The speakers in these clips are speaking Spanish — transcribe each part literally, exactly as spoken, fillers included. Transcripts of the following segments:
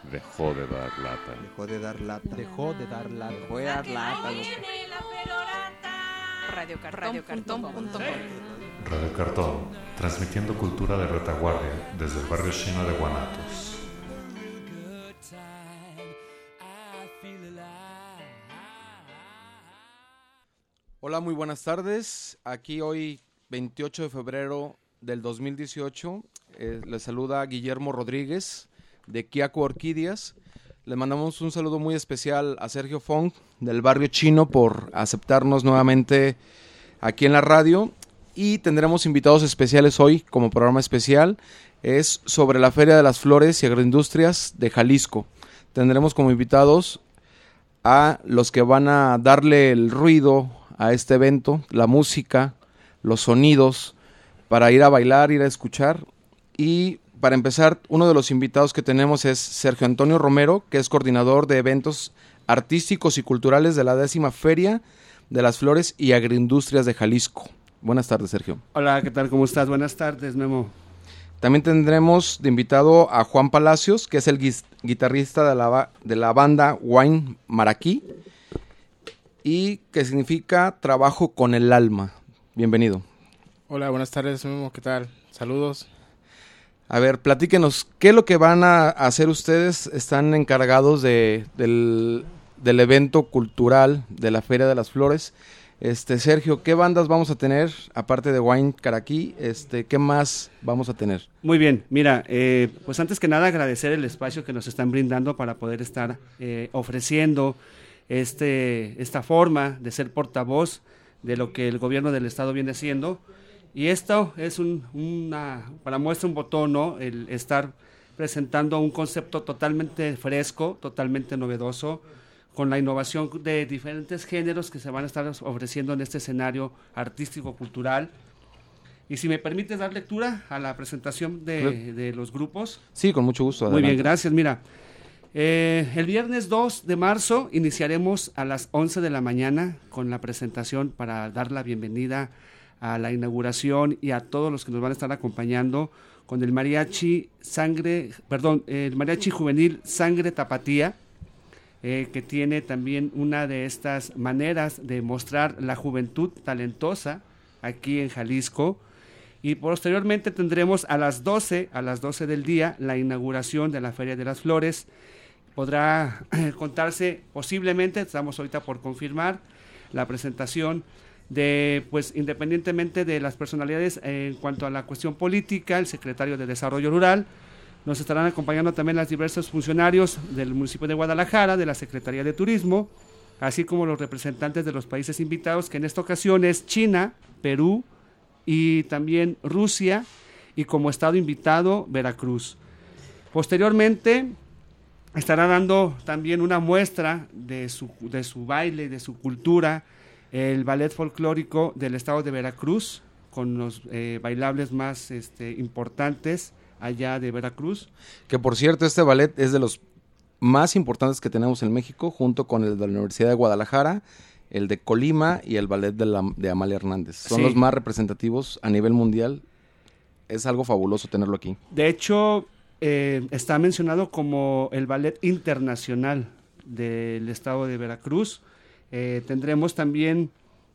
Dejó de dar lata. Dejó de dar lata. Dejó de dar lata. Dejó de dar lata. Radio Cartón punto com. Radio Cartón, transmitiendo cultura de retaguardia desde el barrio chino de Guanatos. Hola, muy buenas tardes. Aquí hoy, veintiocho de febrero del dos mil dieciocho, eh, les saluda Guillermo Rodríguez de Quiaco Orquídeas. Les mandamos un saludo muy especial a Sergio Fong del barrio chino por aceptarnos nuevamente aquí en la radio, y tendremos invitados especiales hoy como programa especial. Es sobre la Feria de las Flores y Agroindustrias de Jalisco. Tendremos como invitados a los que van a darle el ruido a este evento, la música, los sonidos, para ir a bailar, ir a escuchar. Y para empezar, uno de los invitados que tenemos es Sergio Antonio Romero, que es coordinador de eventos artísticos y culturales de la décima Feria de las Flores y Agroindustrias de Jalisco. Buenas tardes, Sergio. Hola, ¿qué tal? ¿Cómo estás? Buenas tardes, Memo. También tendremos de invitado a Juan Palacios, que es el guis- guitarrista de la, de la banda Wine Maraquí, y que significa trabajo con el alma. Bienvenido. Hola, buenas tardes, Memo, ¿qué tal? Saludos. A ver, platíquenos, ¿qué es lo que van a hacer ustedes? Están encargados de, del, del evento cultural de la Feria de las Flores. Este, Sergio, ¿qué bandas vamos a tener? Aparte de Wine Caraquí, este, ¿qué más vamos a tener? Muy bien, mira, eh, pues antes que nada agradecer el espacio que nos están brindando para poder estar eh, ofreciendo este, esta forma de ser portavoz de lo que el gobierno del estado viene haciendo. Y esto es un, una, para muestra un botón, ¿no? El estar presentando un concepto totalmente fresco, totalmente novedoso, con la innovación de diferentes géneros que se van a estar ofreciendo en este escenario artístico-cultural. Y si me permites dar lectura a la presentación de, de los grupos. Sí, con mucho gusto. Muy Adelante. bien, gracias. Mira, eh, el viernes dos de marzo iniciaremos a las once de la mañana con la presentación para dar la bienvenida a la inauguración y a todos los que nos van a estar acompañando con el mariachi sangre, perdón, el mariachi juvenil Sangre Tapatía, eh, que tiene también una de estas maneras de mostrar la juventud talentosa aquí en Jalisco. Y posteriormente tendremos a las doce, a las doce del día, la inauguración de la Feria de las Flores. Podrá eh, contarse posiblemente, estamos ahorita por confirmar, la presentación de, pues independientemente de las personalidades eh, en cuanto a la cuestión política, el secretario de Desarrollo Rural, nos estarán acompañando también los diversos funcionarios del municipio de Guadalajara, de la Secretaría de Turismo, así como los representantes de los países invitados, que en esta ocasión es China, Perú y también Rusia, y como estado invitado, Veracruz. Posteriormente estará dando también una muestra de su, de su baile, de su cultura, el ballet folclórico del estado de Veracruz, con los eh, bailables más este, importantes allá de Veracruz. Que por cierto, este ballet es de los más importantes que tenemos en México, junto con el de la Universidad de Guadalajara, el de Colima y el ballet de, la, de Amalia Hernández. Son Sí. los más representativos a nivel mundial. Es algo fabuloso tenerlo aquí. De hecho, eh, está mencionado como el ballet internacional del estado de Veracruz. Eh, tendremos también,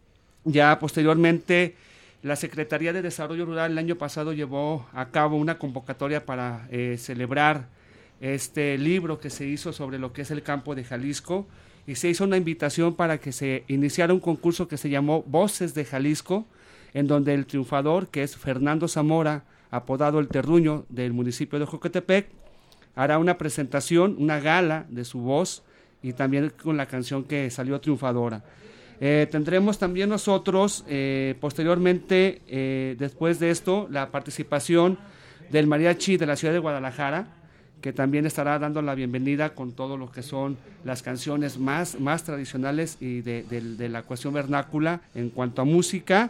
ya posteriormente, la Secretaría de Desarrollo Rural el año pasado llevó a cabo una convocatoria para eh, celebrar este libro que se hizo sobre lo que es el campo de Jalisco, y se hizo una invitación para que se iniciara un concurso que se llamó Voces de Jalisco, en donde el triunfador, que es Fernando Zamora, apodado El Terruño, del municipio de Jocotepec, hará una presentación, una gala de su voz, y también con la canción que salió triunfadora. Eh, tendremos también nosotros, eh, posteriormente, eh, después de esto, la participación del mariachi de la ciudad de Guadalajara, que también estará dando la bienvenida con todo lo que son las canciones más, más tradicionales y de, de, de la cuestión vernácula en cuanto a música.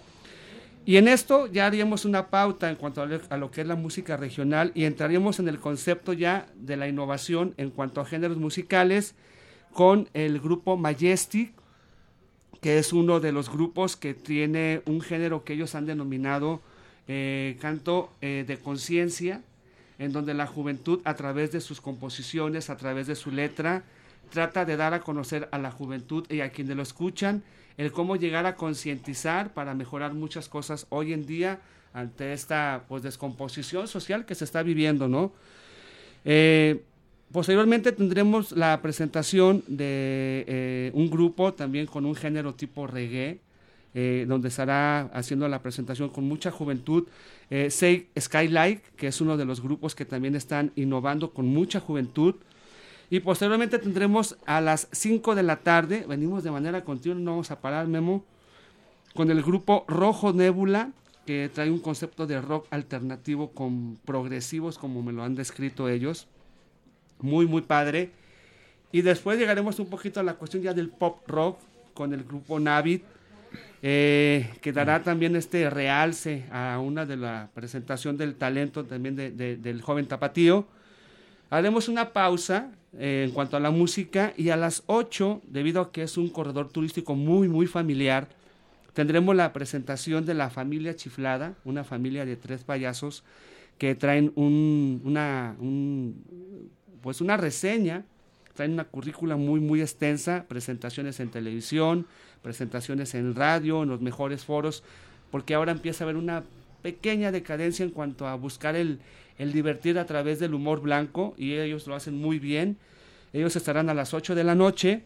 Y en esto ya haríamos una pauta en cuanto a lo, a lo que es la música regional, y entraríamos en el concepto ya de la innovación en cuanto a géneros musicales con el grupo Majestic, que es uno de los grupos que tiene un género que ellos han denominado eh, canto eh, de conciencia, en donde la juventud a través de sus composiciones, a través de su letra, trata de dar a conocer a la juventud y a quienes lo escuchan el cómo llegar a concientizar para mejorar muchas cosas hoy en día ante esta pues descomposición social que se está viviendo, ¿no? Eh, posteriormente tendremos la presentación de eh, un grupo también con un género tipo reggae, eh, donde estará haciendo la presentación con mucha juventud, eh, Say Skylight, que es uno de los grupos que también están innovando con mucha juventud. Y posteriormente tendremos a las cinco de la tarde, venimos de manera continua, no vamos a parar, Memo, con el grupo Rojo Nebula, que trae un concepto de rock alternativo con progresivos, como me lo han descrito ellos. Muy, muy padre. Y después llegaremos un poquito a la cuestión ya del pop rock con el grupo Navid, eh, que dará también este realce a una de la presentación del talento también de, de, del joven tapatío. Haremos una pausa eh, en cuanto a la música y a las ocho, debido a que es un corredor turístico muy, muy familiar, tendremos la presentación de la familia Chiflada, una familia de tres payasos que traen un, una, un, pues una reseña, traen una currícula muy, muy extensa, presentaciones en televisión, presentaciones en radio, en los mejores foros, porque ahora empieza a haber una pequeña decadencia en cuanto a buscar el, el divertir a través del humor blanco, y ellos lo hacen muy bien. Ellos estarán a las ocho de la noche,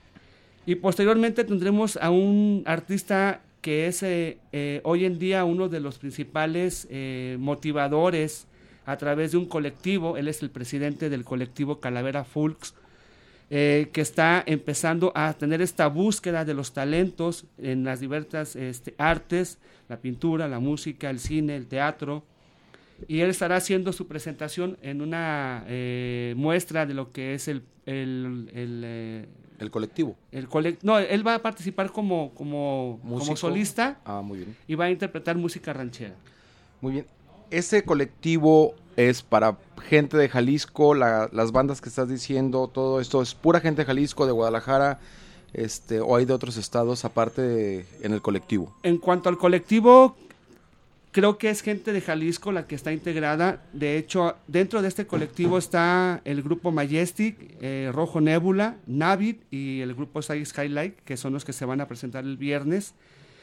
y posteriormente tendremos a un artista que es eh, eh, hoy en día uno de los principales eh, motivadores a través de un colectivo. Él es el presidente del colectivo Calavera Folks, eh, que está empezando a tener esta búsqueda de los talentos en las diversas este, artes, la pintura, la música, el cine, el teatro, y él estará haciendo su presentación en una eh, muestra de lo que es el... el, el eh, El colectivo. El colect no, él va a participar como, como, como solista. Ah, muy bien. Y va a interpretar música ranchera. Muy bien. ¿Ese colectivo es para gente de Jalisco, la, las bandas que estás diciendo, todo esto es pura gente de Jalisco, de Guadalajara, este, o hay de otros estados aparte de, en el colectivo? En cuanto al colectivo, creo que es gente de Jalisco la que está integrada. De hecho, dentro de este colectivo está el grupo Majestic, eh, Rojo Nebula, Navid y el grupo Say Skylight, que son los que se van a presentar el viernes.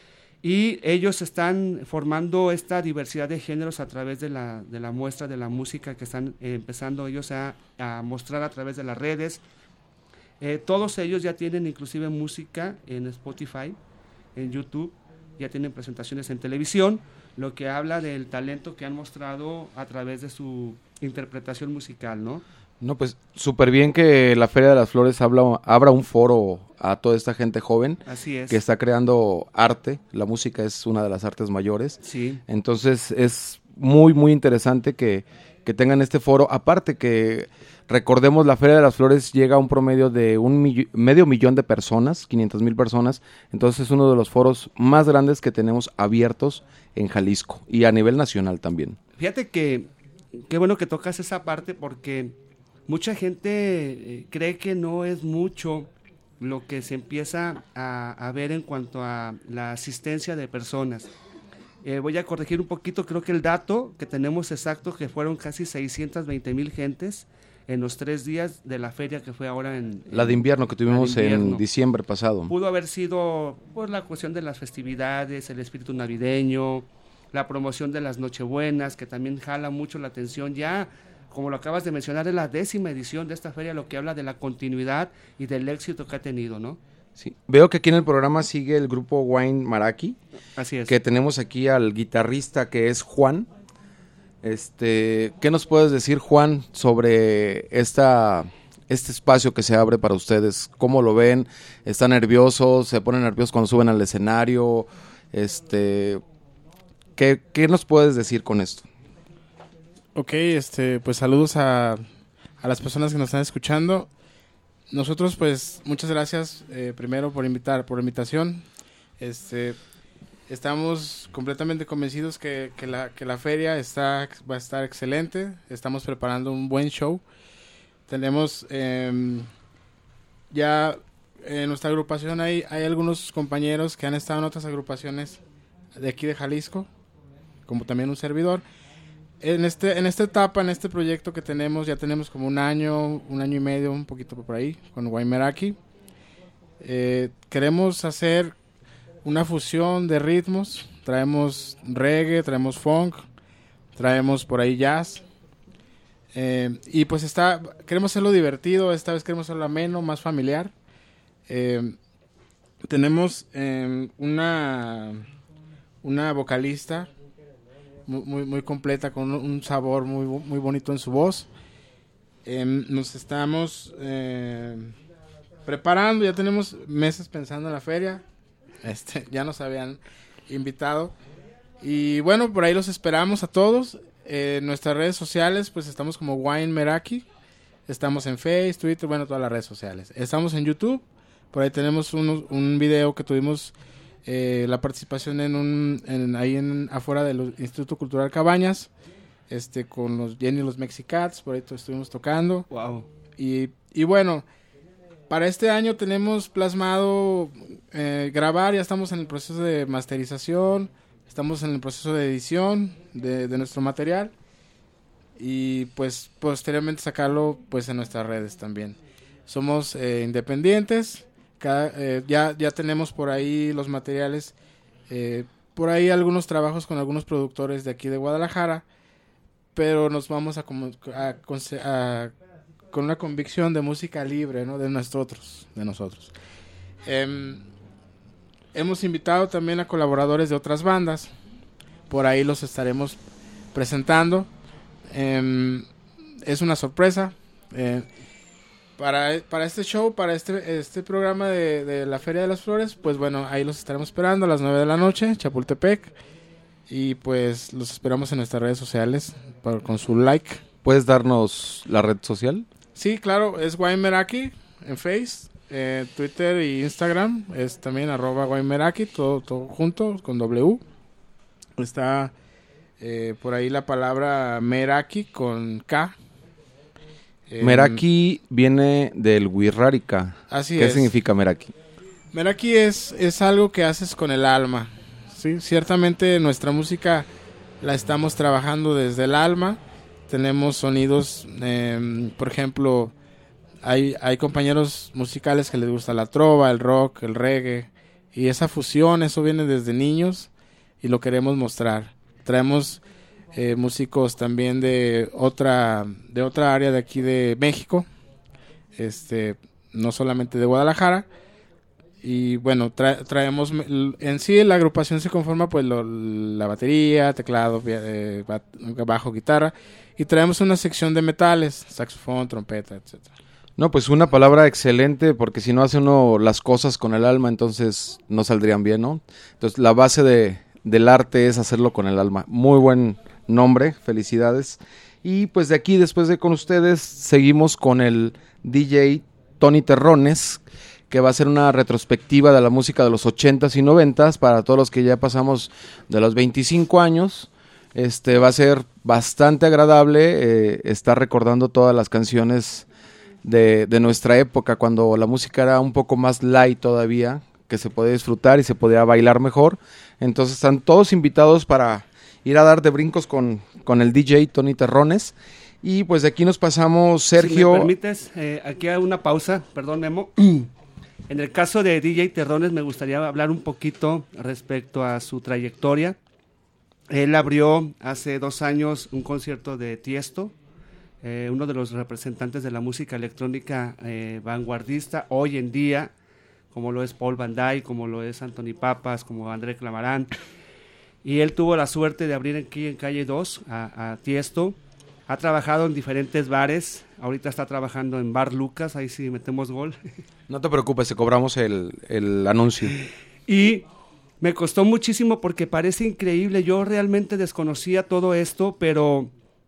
Y ellos están formando esta diversidad de géneros a través de la, de la muestra de la música que están eh, empezando ellos a, a mostrar a través de las redes. Eh, todos ellos ya tienen inclusive música en Spotify, en YouTube, ya tienen presentaciones en televisión, lo que habla del talento que han mostrado a través de su interpretación musical, ¿no? No, pues súper bien que la Feria de las Flores habla, abra un foro a toda esta gente joven. Así es. Que está creando arte. La música es una de las artes mayores. Sí. Entonces es muy, muy interesante que, que tengan este foro. Aparte que, recordemos, la Feria de las Flores llega a un promedio de un mill- medio millón de personas, quinientas mil personas. Entonces es uno de los foros más grandes que tenemos abiertos en Jalisco y a nivel nacional también. Fíjate que qué bueno que tocas esa parte, porque mucha gente eh, cree que no es mucho lo que se empieza a, a ver en cuanto a la asistencia de personas. Eh, voy a corregir un poquito, creo que el dato que tenemos exacto, que fueron casi seiscientas veinte mil gentes en los tres días de la feria que fue ahora en... La de invierno que tuvimos de invierno. en diciembre pasado. Pudo haber sido por la cuestión de las festividades, el espíritu navideño, la promoción de las Nochebuenas, que también jala mucho la atención. Ya, como lo acabas de mencionar, es la décima edición de esta feria, lo que habla de la continuidad y del éxito que ha tenido, ¿no? Sí. Veo que aquí en el programa sigue el grupo Wine Maraki. Así es. Que tenemos aquí al guitarrista que es Juan. Este, ¿qué nos puedes decir, Juan, sobre esta, este espacio que se abre para ustedes? ¿Cómo lo ven? ¿Están nerviosos? ¿Se ponen nerviosos cuando suben al escenario? Este, ¿qué, qué nos puedes decir con esto? Ok, este, pues saludos a, a las personas que nos están escuchando. Nosotros, pues, muchas gracias eh, primero por invitar, por la invitación. Este, estamos completamente convencidos que, que, la, que la feria está, va a estar excelente. Estamos preparando un buen show. Tenemos eh, ya en nuestra agrupación hay, hay algunos compañeros que han estado en otras agrupaciones de aquí de Jalisco, como también un servidor. en este en esta etapa, en este proyecto que tenemos, ya tenemos como un año, un año y medio, un poquito por ahí, con Guaymeraki. Eh, queremos hacer una fusión de ritmos. Traemos reggae, traemos funk, traemos por ahí jazz. Eh, y pues está, queremos hacerlo divertido, esta vez queremos hacerlo ameno, más familiar. Eh, tenemos eh, una, una vocalista muy, muy, muy completa, con un, un sabor muy, muy bonito en su voz. Eh, nos estamos eh, preparando, ya tenemos meses pensando en la feria. Este, ya nos habían invitado. Y bueno, por ahí los esperamos a todos. Eh, en nuestras redes sociales, pues estamos como Guaymeraki. Estamos en Facebook, Twitter, bueno, todas las redes sociales. Estamos en YouTube. Por ahí tenemos un, un video que tuvimos eh, la participación en un en, ahí en afuera del Instituto Cultural Cabañas, este con los Jenny y los Mexicats, por ahí estuvimos tocando. Wow. Y, y bueno, para este año tenemos plasmado eh, grabar, ya estamos en el proceso de masterización, estamos en el proceso de edición de, de nuestro material y pues posteriormente sacarlo pues en nuestras redes también. Somos eh, independientes. Cada, eh, ya, ya tenemos por ahí los materiales, eh, por ahí algunos trabajos con algunos productores de aquí de Guadalajara, pero nos vamos a, a, a, a con una convicción de música libre, ¿no? De nosotros, de nosotros. Eh, hemos invitado también a colaboradores de otras bandas, por ahí los estaremos presentando. Eh, es una sorpresa. Eh, Para, para este show, para este este programa de, de la Feria de las Flores, pues bueno, ahí los estaremos esperando a las nueve de la noche, Chapultepec. Y pues los esperamos en nuestras redes sociales para, con su like. ¿Puedes darnos la red social? Sí, claro, es Guaymeraki en Face, eh, Twitter e Instagram. Es también arroba Guaymeraki, todo, todo junto, con W. Está eh, por ahí la palabra Meraki con K. Meraki viene del Wixárika. Así ¿Qué es. significa Meraki? Meraki es, es algo que haces con el alma, ¿sí? Ciertamente nuestra música la estamos trabajando desde el alma. Tenemos sonidos, eh, por ejemplo, hay, hay compañeros musicales que les gusta la trova, el rock, el reggae. Y esa fusión, eso viene desde niños y lo queremos mostrar. Traemos Eh, músicos también de otra de otra área de aquí de México, este no solamente de Guadalajara, y bueno, tra traemos en sí la agrupación se conforma pues lo, la batería, teclado, eh, bajo, guitarra, y traemos una sección de metales, saxofón, trompeta, etcétera. No, pues una palabra excelente, porque si no hace uno las cosas con el alma, entonces no saldrían bien, ¿no? Entonces la base de, del arte es hacerlo con el alma. Muy buen nombre, felicidades. Y pues de aquí, después de con ustedes, seguimos con el D J Tony Terrones, que va a hacer una retrospectiva de la música de los ochentas y noventas para todos los que ya pasamos de los veinticinco años. Este va a ser bastante agradable eh, estar recordando todas las canciones de, de nuestra época, cuando la música era un poco más light todavía, que se podía disfrutar y se podía bailar mejor. Entonces están todos invitados para ir a dar de brincos con, con el D J Tony Terrones. Y pues de aquí nos pasamos, Sergio. Si me permites, eh, aquí hay una pausa, perdón, Memo. En el caso de D J Terrones me gustaría hablar un poquito respecto a su trayectoria. Él abrió hace dos años un concierto de Tiesto, eh, uno de los representantes de la música electrónica eh, vanguardista hoy en día, como lo es Paul Van Dyke, como lo es Anthony Papas, como André Clamarán. Y él tuvo la suerte de abrir aquí en Calle dos a, a Tiesto. Ha trabajado en diferentes bares. Ahorita está trabajando en Bar Lucas, ahí sí metemos gol. No te preocupes, te cobramos el, el anuncio. Y me costó muchísimo porque parece increíble. Yo realmente desconocía todo esto, pero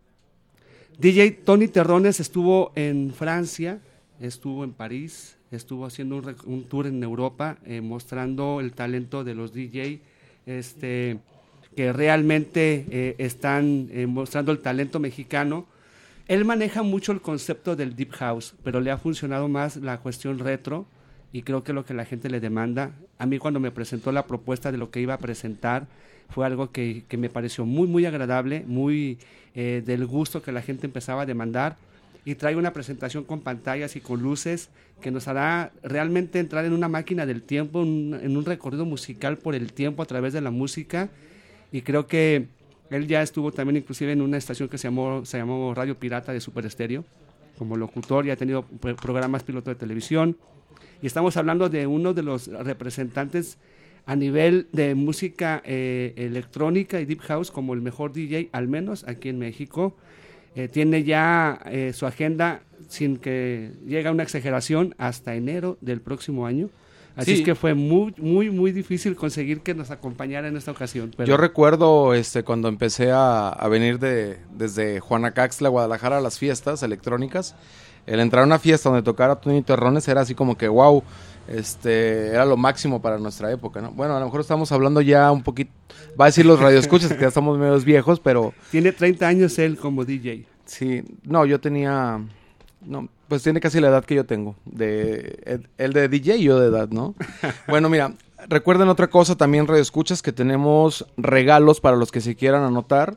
D J Tony Terrones estuvo en Francia, estuvo en París, estuvo haciendo un, un tour en Europa, eh, mostrando el talento de los D J, este... que realmente eh, están eh, mostrando el talento mexicano. Él maneja mucho el concepto del Deep House, pero le ha funcionado más la cuestión retro. y creo que lo que la gente le demanda. A mí cuando me presentó la propuesta de lo que iba a presentar, fue algo que, que me pareció muy, muy agradable, muy eh, del gusto que la gente empezaba a demandar, y trae una presentación con pantallas y con luces que nos hará realmente entrar en una máquina del tiempo, un, en un recorrido musical por el tiempo a través de la música, y creo que él ya estuvo también inclusive en una estación que se llamó, se llamó Radio Pirata de Super Estéreo, como locutor, y ha tenido programas piloto de televisión, y estamos hablando de uno de los representantes a nivel de música eh, electrónica y deep house como el mejor D J, al menos aquí en México. Eh, tiene ya eh, su agenda, sin que llegue a una exageración, hasta enero del próximo año. Así Sí. es que fue muy, muy, muy difícil conseguir que nos acompañara en esta ocasión. Pero Yo recuerdo este cuando empecé a, a venir de, desde Juanacaxtla, Guadalajara, a las fiestas electrónicas. El entrar a una fiesta donde tocara Tony Terrones era así como que wow, este, era lo máximo para nuestra época, ¿no? Bueno, a lo mejor estamos hablando ya un poquito, va a decir los radioescuchas que ya estamos medios viejos, pero tiene treinta años él como D J. sí, no, yo tenía, no, pues tiene casi la edad que yo tengo, de él, él de D J y yo de edad, ¿no? Bueno, mira, recuerden otra cosa también, radioescuchas, que tenemos regalos para los que se quieran anotar.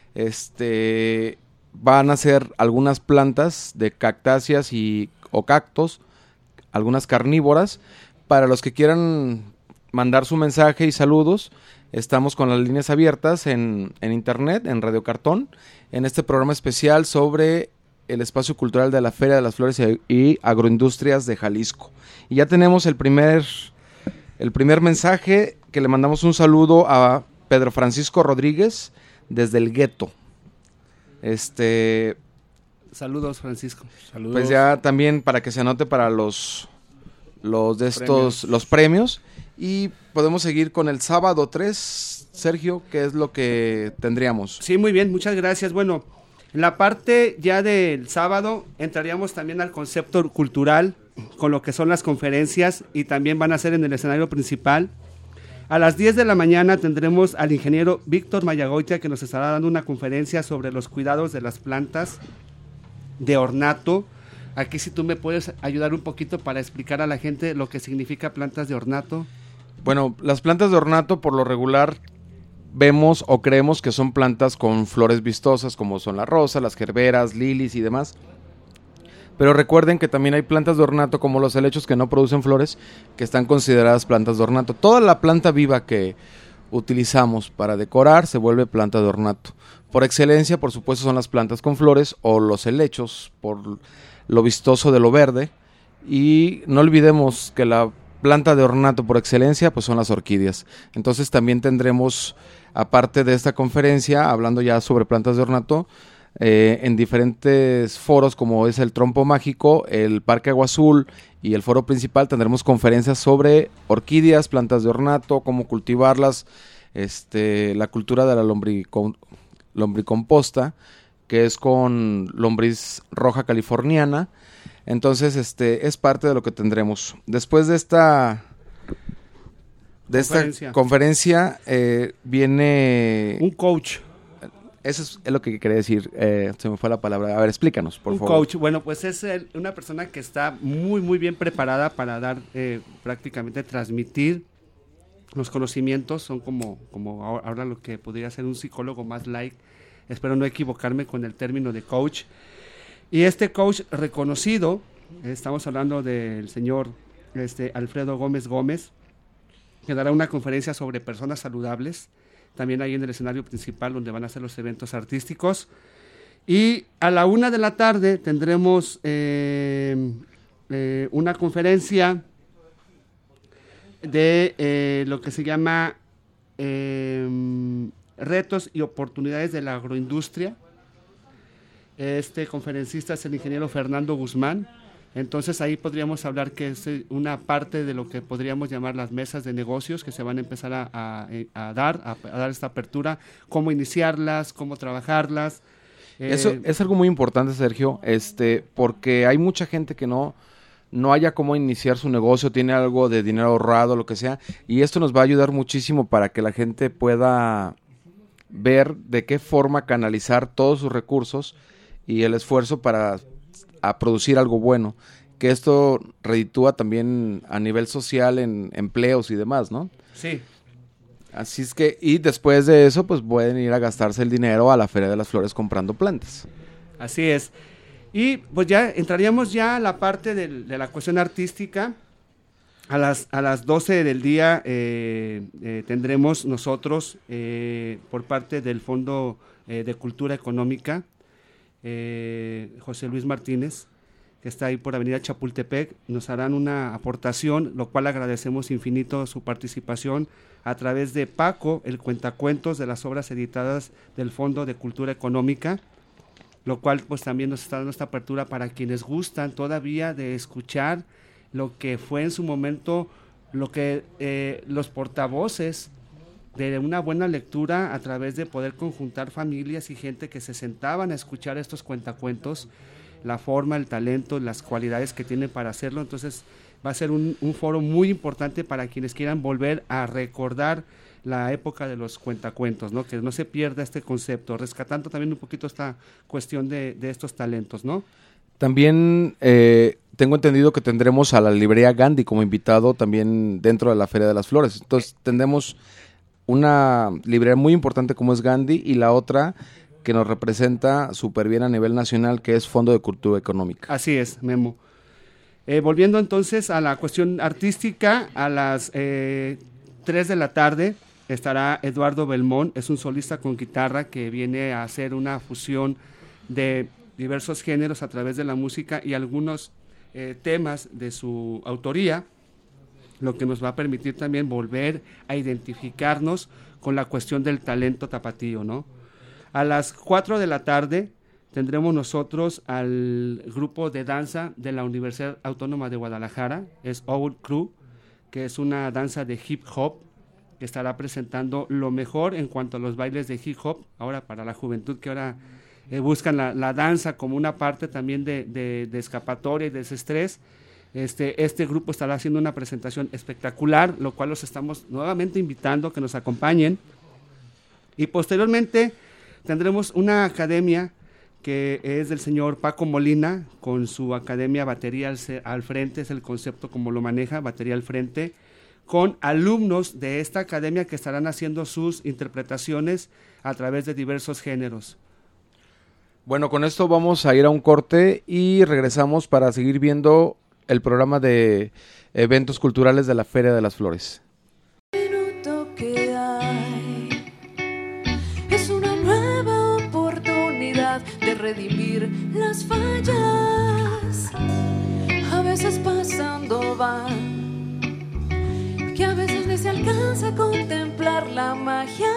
Este, van a ser algunas plantas de cactáceas y o cactos, algunas carnívoras. Para los que quieran mandar su mensaje y saludos, estamos con las líneas abiertas en, en internet, en Radio Cartón, en este programa especial sobre el espacio cultural de la Feria de las Flores y, y Agroindustrias de Jalisco. Y ya tenemos el primer, el primer mensaje, que le mandamos un saludo a Pedro Francisco Rodríguez desde el Gueto. Este, Saludos, Francisco. Saludos. pues ya también para que se anote para los, los de estos, Premios. los premios. Y podemos seguir con el sábado tres, Sergio, ¿qué es lo que tendríamos? Sí, muy bien, muchas gracias. Bueno, en la parte ya del sábado entraríamos también al concepto cultural, con lo que son las conferencias, y también van a ser en el escenario principal. A las diez de la mañana tendremos al ingeniero Víctor Mayagoitia, que nos estará dando una conferencia sobre los cuidados de las plantas de ornato. Aquí si tú me puedes ayudar un poquito para explicar a la gente lo que significa plantas de ornato. Bueno, las plantas de ornato por lo regular vemos o creemos que son plantas con flores vistosas, como son la rosa, las gerberas, lilies y demás. Pero recuerden que también hay plantas de ornato como los helechos que no producen flores, que están consideradas plantas de ornato. Toda la planta viva que utilizamos para decorar se vuelve planta de ornato. Por excelencia, por supuesto, son las plantas con flores o los helechos, por lo vistoso de lo verde. Y no olvidemos que la planta de ornato por excelencia pues son las orquídeas. Entonces también tendremos, aparte de esta conferencia, hablando ya sobre plantas de ornato, Eh, en diferentes foros como es el Trompo Mágico, el Parque Agua Azul y el foro principal, tendremos conferencias sobre orquídeas, plantas de ornato, cómo cultivarlas, este, la cultura de la lombricom- lombricomposta, que es con lombriz roja californiana. Entonces, este, es parte de lo que tendremos. Después de esta de Conferencia. esta conferencia eh, viene Un coach. Eso es, es lo que quería decir, eh, se me fue la palabra. A ver, explícanos, por un favor. coach, bueno, pues es el- una persona que está muy, muy bien preparada para dar, eh, prácticamente transmitir los conocimientos. Son como, como ahora ahora lo que podría ser un psicólogo más light. Espero no equivocarme con el término de coach. Y este coach reconocido, eh, estamos hablando del señor este, Alfredo Gómez Gómez, que dará una conferencia sobre personas saludables, también ahí en el escenario principal donde van a ser los eventos artísticos. Y a la una de la tarde tendremos eh, eh, una conferencia de eh, lo que se llama eh, retos y oportunidades de la agroindustria. Este conferencista es el ingeniero Fernando Guzmán. Entonces ahí podríamos hablar que es una parte de lo que podríamos llamar las mesas de negocios que se van a empezar a, a, a dar, a, a dar esta apertura, cómo iniciarlas, cómo trabajarlas. Eh, Eso es algo muy importante, Sergio, este, porque hay mucha gente que no, no haya cómo iniciar su negocio, tiene algo de dinero ahorrado, lo que sea, y esto nos va a ayudar muchísimo para que la gente pueda ver de qué forma canalizar todos sus recursos y el esfuerzo para a producir algo bueno, que esto reditúa también a nivel social en empleos y demás, ¿no? Sí. Así es que, y después de eso, pues pueden ir a gastarse el dinero a la Feria de las Flores comprando plantas. Así es. Y pues ya entraríamos ya a la parte de, de la cuestión artística. A las, a las doce del día eh, eh, tendremos nosotros, eh, por parte del Fondo eh, de Cultura Económica, eh, José Luis Martínez, que está ahí por Avenida Chapultepec, nos harán una aportación, lo cual agradecemos infinito su participación a través de Paco, el cuentacuentos de las obras editadas del Fondo de Cultura Económica, lo cual pues también nos está dando esta apertura para quienes gustan todavía de escuchar lo que fue en su momento, lo que eh, los portavoces de una buena lectura a través de poder conjuntar familias y gente que se sentaban a escuchar estos cuentacuentos, la forma, el talento, las cualidades que tienen para hacerlo. Entonces va a ser un, un foro muy importante para quienes quieran volver a recordar la época de los cuentacuentos, ¿no? Que no se pierda este concepto, rescatando también un poquito esta cuestión de, de estos talentos, ¿no? También eh, tengo entendido que tendremos a la librería Gandhi como invitado también dentro de la Feria de las Flores. Entonces tendremos una librería muy importante como es Gandhi y la otra que nos representa súper bien a nivel nacional, que es Fondo de Cultura Económica. Así es, Memo. Eh, volviendo entonces a la cuestión artística, a las eh, tres de la tarde estará Eduardo Belmont, es un solista con guitarra que viene a hacer una fusión de diversos géneros a través de la música y algunos eh, temas de su autoría, lo que nos va a permitir también volver a identificarnos con la cuestión del talento tapatío, ¿no? A las cuatro de la tarde tendremos nosotros al grupo de danza de la Universidad Autónoma de Guadalajara, es Owl Crew, que es una danza de hip hop, que estará presentando lo mejor en cuanto a los bailes de hip hop, ahora para la juventud que ahora eh, buscan la, la danza como una parte también de, de, de escapatoria y desestrés. Este, este grupo estará haciendo una presentación espectacular, lo cual los estamos nuevamente invitando a que nos acompañen. Y posteriormente tendremos una academia que es del señor Paco Molina, con su academia Batería al, al Frente, es el concepto como lo maneja, Batería al Frente, con alumnos de esta academia que estarán haciendo sus interpretaciones a través de diversos géneros. Bueno, con esto vamos a ir a un corte y regresamos para seguir viendo el programa de eventos culturales de la Feria de las Flores. Minuto que hay es una nueva oportunidad de redimir las fallas. A veces pasando van, que a veces ni se alcanza a contemplar la magia.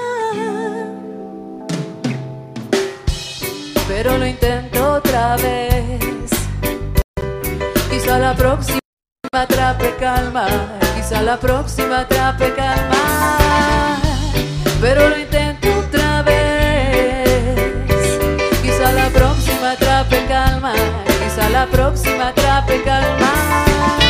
Pero lo intento otra vez. Quizá la próxima atrape calma, quizá la próxima atrape calma. Pero lo intento otra vez. Quizá la próxima atrape calma, quizá la próxima atrape calma.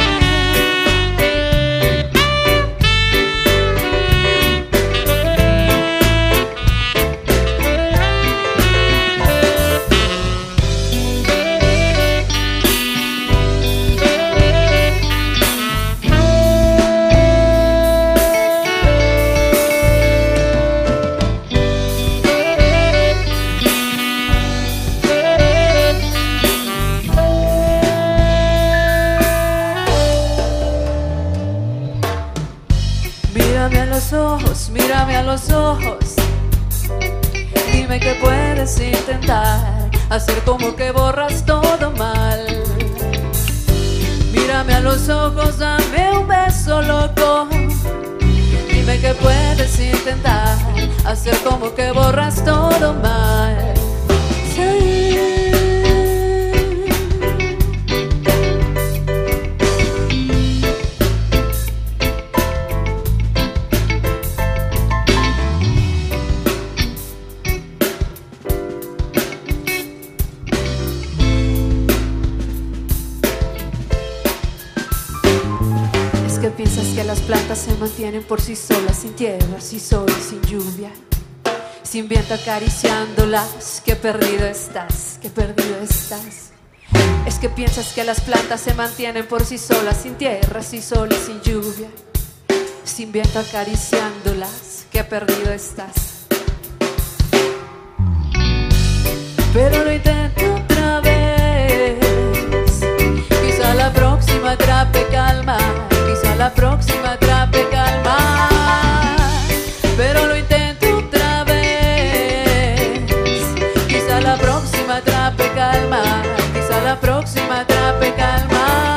Ojos, mírame a los ojos, dime que puedes intentar hacer como que borras todo mal. Mírame a los ojos, dame un beso loco, dime que puedes intentar hacer como que borras todo mal. Sí. Piensas que las plantas se mantienen por sí solas, sin tierra, sin sol, sin lluvia, sin viento acariciándolas. Qué perdido estás, qué perdido estás. Es que piensas que las plantas se mantienen por sí solas, sin tierra, sin sol y sin lluvia, sin viento acariciándolas, que perdido estás. Pero lo intento otra vez. Quizá la próxima atrape calma, quizá la próxima atrape calma. Pero lo intento otra vez. Quizá la próxima atrape calma, quizá la próxima atrape calma.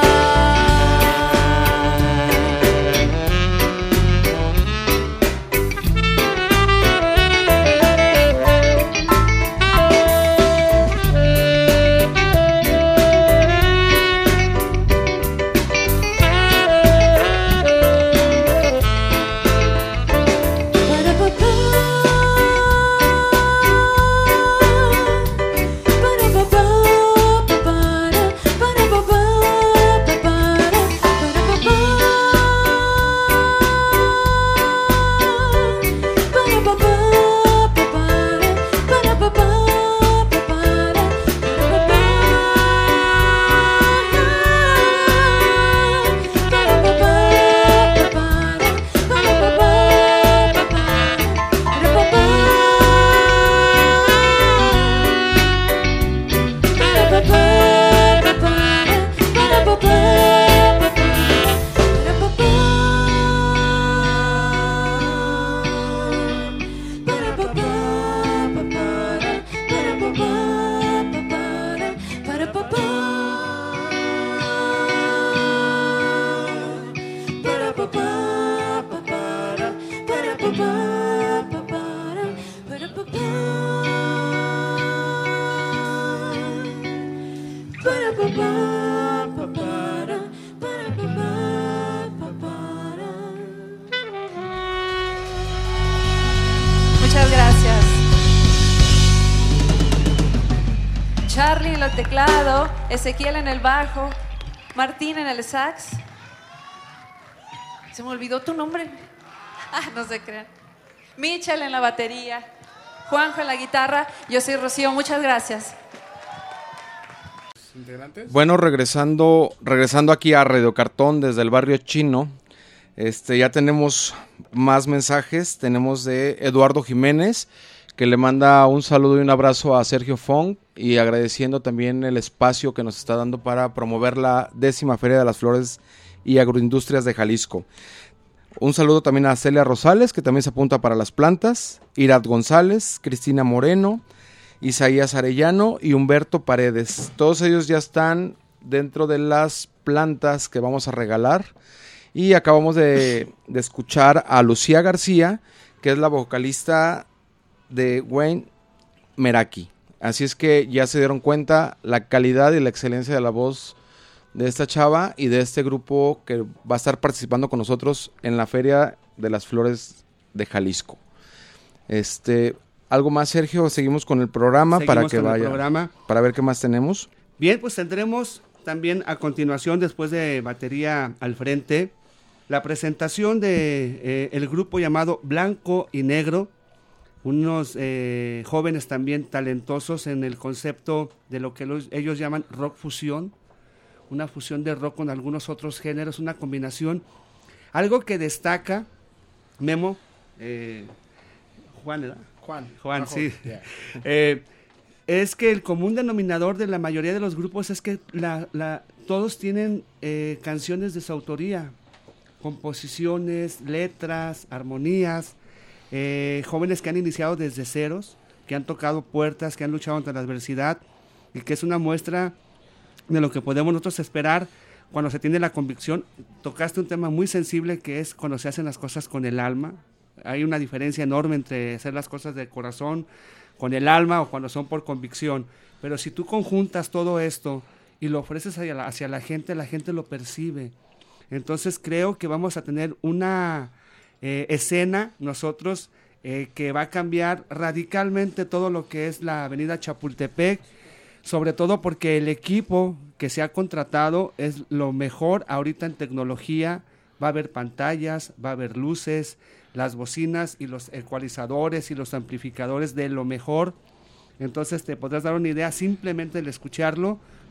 Muchas gracias. Charlie en el teclado, Ezequiel en el bajo, Martín en el sax. Se me olvidó tu nombre. Ah, no se crean. Michel en la batería, Juanjo en la guitarra. Yo soy Rocío, muchas gracias. ¿Integrantes? Bueno, regresando, regresando aquí a Radio Cartón desde el barrio chino, este, ya tenemos más mensajes. Tenemos de Eduardo Jiménez, que le manda un saludo y un abrazo a Sergio Fong, y agradeciendo también el espacio que nos está dando para promover la décima Feria de las Flores y Agroindustrias de Jalisco. Un saludo también a Celia Rosales, que también se apunta para las plantas, Irat González, Cristina Moreno, Isaías Arellano y Humberto Paredes. Todos ellos ya están dentro de las plantas que vamos a regalar. Y acabamos de, de escuchar a Lucía García, que es la vocalista de Wayne Meraki. Así es que ya se dieron cuenta la calidad y la excelencia de la voz de esta chava y de este grupo que va a estar participando con nosotros en la Feria de las Flores de Jalisco. Este, ¿algo más, Sergio? Seguimos con el programa. Seguimos para que con el vaya, programa. para ver qué más tenemos. Bien, pues tendremos también a continuación, después de batería al frente, la presentación de eh, el grupo llamado Blanco y Negro, unos eh, jóvenes también talentosos en el concepto de lo que los, ellos llaman rock fusión, una fusión de rock con algunos otros géneros, una combinación. Algo que destaca, Memo, eh, Juan, ¿verdad? Juan. Juan, sí. Yeah. Eh, es que el común denominador de la mayoría de los grupos es que la, la, todos tienen eh, canciones de su autoría, composiciones, letras, armonías, eh, jóvenes que han iniciado desde ceros, que han tocado puertas, que han luchado ante la adversidad, y que es una muestra de lo que podemos nosotros esperar cuando se tiene la convicción. Tocaste un tema muy sensible, que es cuando se hacen las cosas con el alma. Hay una diferencia enorme entre hacer las cosas de corazón, con el alma, o cuando son por convicción. Pero si tú conjuntas todo esto y lo ofreces hacia la, hacia la gente, la gente lo percibe. Entonces creo que vamos a tener una eh, escena nosotros eh, que va a cambiar radicalmente todo lo que es la avenida Chapultepec, sobre todo porque el equipo que se ha contratado es lo mejor ahorita en tecnología. Va a haber pantallas, va a haber luces, las bocinas y los ecualizadores y los amplificadores de lo mejor. Entonces te podrás dar una idea simplemente de escucharlo,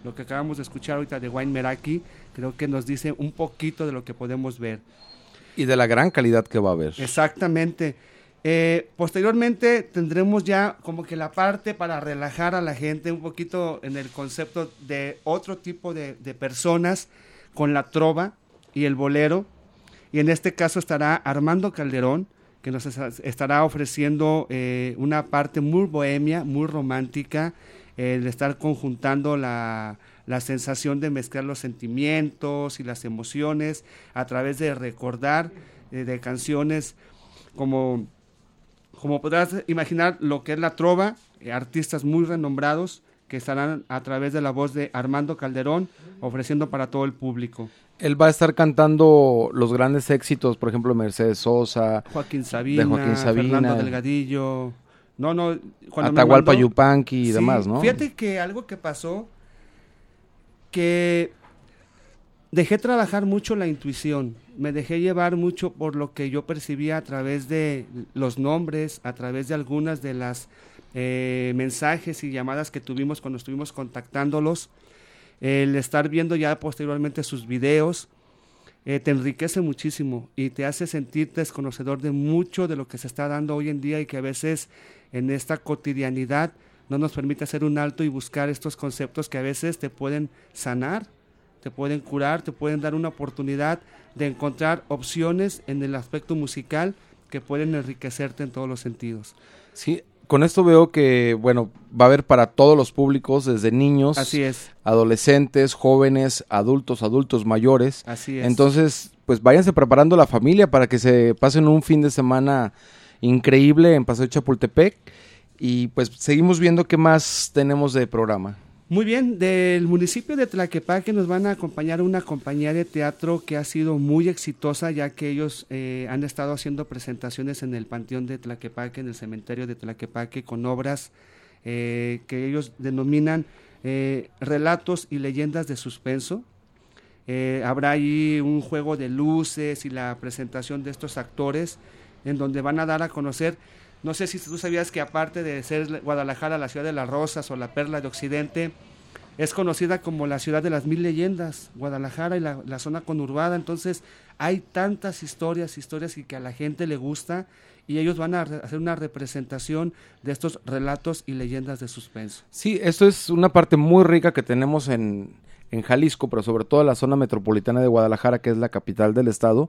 Lo que acabamos de escuchar ahorita de Wine Meraki, creo que nos dice un poquito de lo que podemos ver. Y de la gran calidad que va a haber. Exactamente. Eh, posteriormente tendremos ya como que la parte para relajar a la gente un poquito en el concepto de otro tipo de, de personas con la trova y el bolero. Y en este caso estará Armando Calderón, que nos estará ofreciendo eh, una parte muy bohemia, muy romántica, el de estar conjuntando la, la sensación de mezclar los sentimientos y las emociones a través de recordar eh, de canciones como, como podrás imaginar lo que es la trova, eh, artistas muy renombrados que estarán a través de la voz de Armando Calderón ofreciendo para todo el público. Él va a estar cantando los grandes éxitos, por ejemplo, Mercedes Sosa, Joaquín Sabina, de Joaquín Sabina, Fernando Delgadillo, no, no, Atahualpa Yupanqui y sí, demás, ¿no? Fíjate que algo que pasó, que dejé trabajar mucho la intuición, me dejé llevar mucho por lo que yo percibía a través de los nombres, a través de algunas de las eh, mensajes y llamadas que tuvimos cuando estuvimos contactándolos. El estar viendo ya posteriormente sus videos eh, te enriquece muchísimo y te hace sentirte conocedor de mucho de lo que se está dando hoy en día y que a veces en esta cotidianidad no nos permite hacer un alto y buscar estos conceptos que a veces te pueden sanar, te pueden curar, te pueden dar una oportunidad de encontrar opciones en el aspecto musical que pueden enriquecerte en todos los sentidos. Sí. Con esto veo que, bueno, va a haber para todos los públicos, desde niños, así es, adolescentes, jóvenes, adultos, adultos mayores. Así es. Entonces, pues váyanse preparando la familia para que se pasen un fin de semana increíble en Paseo Chapultepec. Y pues seguimos viendo qué más tenemos de programa. Muy bien, del municipio de Tlaquepaque nos van a acompañar una compañía de teatro que ha sido muy exitosa, ya que ellos eh, han estado haciendo presentaciones en el Panteón de Tlaquepaque, en el cementerio de Tlaquepaque, con obras eh, que ellos denominan eh, relatos y leyendas de suspenso. Eh, habrá ahí un juego de luces y la presentación de estos actores, en donde van a dar a conocer. No sé si tú sabías que aparte de ser Guadalajara la ciudad de las rosas o la perla de Occidente, es conocida como la ciudad de las mil leyendas, Guadalajara y la, la zona conurbada. Entonces hay tantas historias, historias y que a la gente le gusta, y ellos van a hacer una representación de estos relatos y leyendas de suspenso. Sí, esto es una parte muy rica que tenemos en, en Jalisco, pero sobre todo en la zona metropolitana de Guadalajara, que es la capital del estado,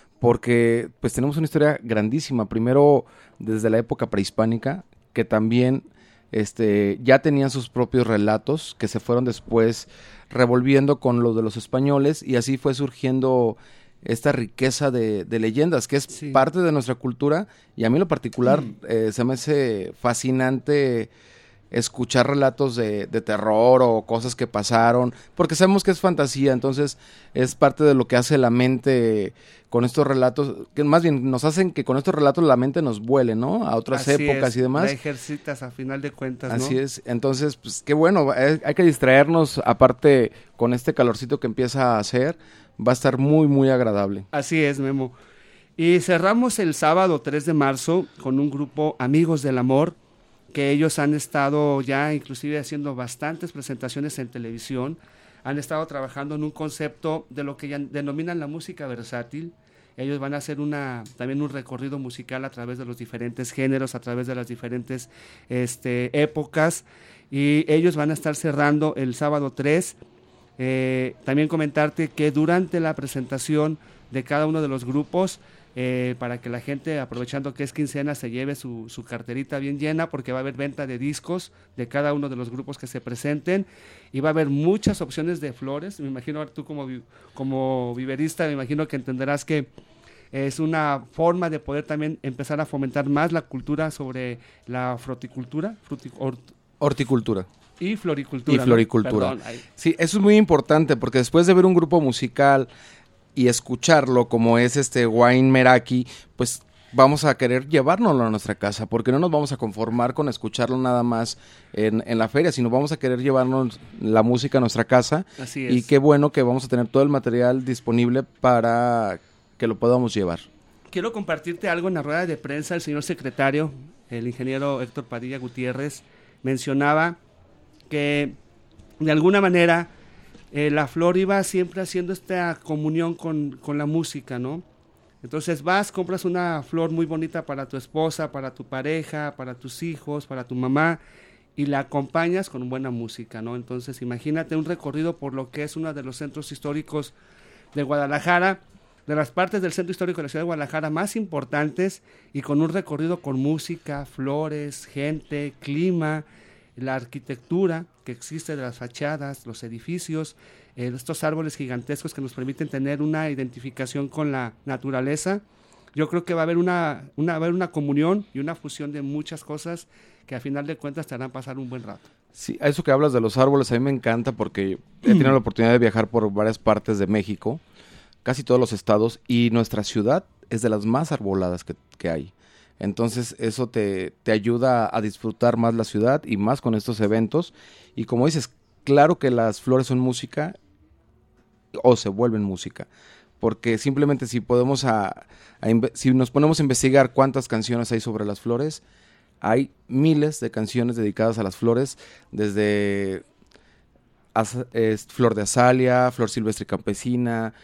porque pues tenemos una historia grandísima, primero desde la época prehispánica, que también este, ya tenían sus propios relatos, que se fueron después revolviendo con los de los españoles, y así fue surgiendo esta riqueza de, de leyendas, que es sí. parte de nuestra cultura, y a mí en lo particular mm. eh, se me hace fascinante escuchar relatos de, de terror o cosas que pasaron, porque sabemos que es fantasía, entonces es parte de lo que hace la mente con estos relatos, que más bien nos hacen que con estos relatos la mente nos vuele, ¿no? A otras Así épocas es, y demás. La ejercitas a final de cuentas, Así ¿no? es, entonces, pues qué bueno, hay, hay que distraernos, aparte con este calorcito que empieza a hacer, va a estar muy, muy agradable. Así es, Memo. Y cerramos el sábado tres de marzo con un grupo Amigos del Amor, que ellos han estado ya inclusive haciendo bastantes presentaciones en televisión, han estado trabajando en un concepto de lo que ya denominan la música versátil. Ellos van a hacer una también un recorrido musical a través de los diferentes géneros, a través de las diferentes este, épocas, y ellos van a estar cerrando el sábado tres. Eh, también comentarte que durante la presentación de cada uno de los grupos, Eh, para que la gente, aprovechando que es quincena, se lleve su, su carterita bien llena, porque va a haber venta de discos de cada uno de los grupos que se presenten, y va a haber muchas opciones de flores. Me imagino, tú como, como viverista, me imagino que entenderás que es una forma de poder también empezar a fomentar más la cultura sobre la fruticultura, fruti, or, horticultura. Y floricultura. Y floricultura. ¿No? Perdón, sí, eso es muy importante, porque después de ver un grupo musical y escucharlo como es este Wine Meraki, pues vamos a querer llevárnoslo a nuestra casa, porque no nos vamos a conformar con escucharlo nada más en, en la feria, sino vamos a querer llevarnos la música a nuestra casa. Así es. Y qué bueno que vamos a tener todo el material disponible para que lo podamos llevar. Quiero compartirte algo. En la rueda de prensa, el señor secretario, el ingeniero Héctor Padilla Gutiérrez, mencionaba que de alguna manera, eh, la flor iba siempre haciendo esta comunión con, con la música, ¿no? Entonces vas, compras una flor muy bonita para tu esposa, para tu pareja, para tus hijos, para tu mamá, y la acompañas con buena música, ¿no? Entonces imagínate un recorrido por lo que es uno de los centros históricos de Guadalajara, de las partes del centro histórico de la ciudad de Guadalajara más importantes, y con un recorrido con música, flores, gente, clima, la arquitectura que existe de las fachadas, los edificios, eh, estos árboles gigantescos que nos permiten tener una identificación con la naturaleza. Yo creo que va a haber una, una, va a haber una comunión y una fusión de muchas cosas que a final de cuentas te harán pasar un buen rato. Sí, a eso que hablas de los árboles, a mí me encanta porque he tenido la oportunidad de viajar por varias partes de México, casi todos los estados, y nuestra ciudad es de las más arboladas que, que hay. Entonces eso te, te ayuda a disfrutar más la ciudad y más con estos eventos. Y como dices, claro que las flores son música o se vuelven música. Porque simplemente si podemos a, a si nos ponemos a investigar cuántas canciones hay sobre las flores, hay miles de canciones dedicadas a las flores, desde as, es, flor de azalia, flor silvestre campesina,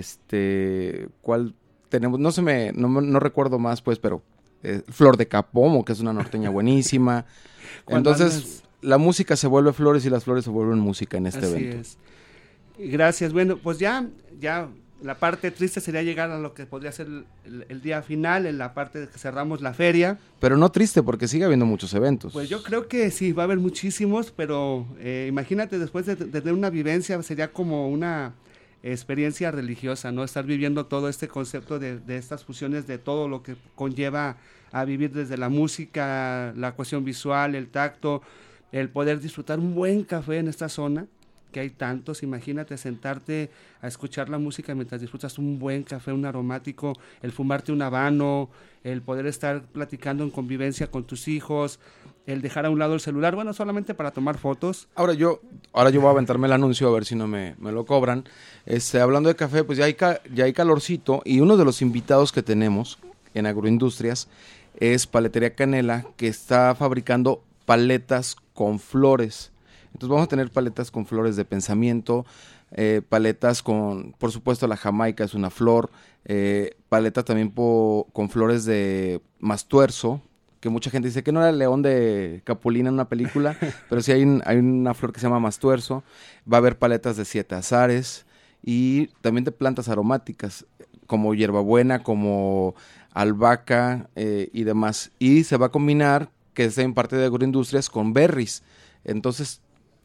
este, cuál tenemos, no se me, no, no recuerdo más pues, pero eh, flor de capomo, que es una norteña buenísima. Entonces la música se vuelve flores y las flores se vuelven música en este Así evento. Es. Gracias. Bueno, pues ya, ya la parte triste sería llegar a lo que podría ser el, el, el día final, en la parte de que cerramos la feria. Pero no triste, porque sigue habiendo muchos eventos. Pues yo creo que sí, va a haber muchísimos, pero eh, imagínate, después de, de tener una vivencia, sería como una experiencia religiosa, ¿no? Estar viviendo todo este concepto de, de estas fusiones, de todo lo que conlleva a vivir desde la música, la cuestión visual, el tacto, el poder disfrutar un buen café en esta zona, que hay tantos. Imagínate sentarte a escuchar la música mientras disfrutas un buen café, un aromático, el fumarte un habano, el poder estar platicando en convivencia con tus hijos, el dejar a un lado el celular, bueno, solamente para tomar fotos. Ahora yo, ahora yo voy a aventarme el anuncio a ver si no me, me lo cobran. Este, hablando de café, pues ya hay, ca, ya hay calorcito, y uno de los invitados que tenemos en Agroindustrias es Paletería Canela, que está fabricando paletas con flores. Entonces vamos a tener paletas con flores de pensamiento, eh, paletas con, por supuesto, la jamaica es una flor, eh, paletas también po, con flores de mastuerzo, que mucha gente dice que no era el león de Capulina en una película, pero sí hay, un, hay una flor que se llama mastuerzo. Va a haber paletas de siete azares y también de plantas aromáticas, como hierbabuena, como albahaca eh, y demás. Y se va a combinar, que es en parte de agroindustrias, con berries. Entonces,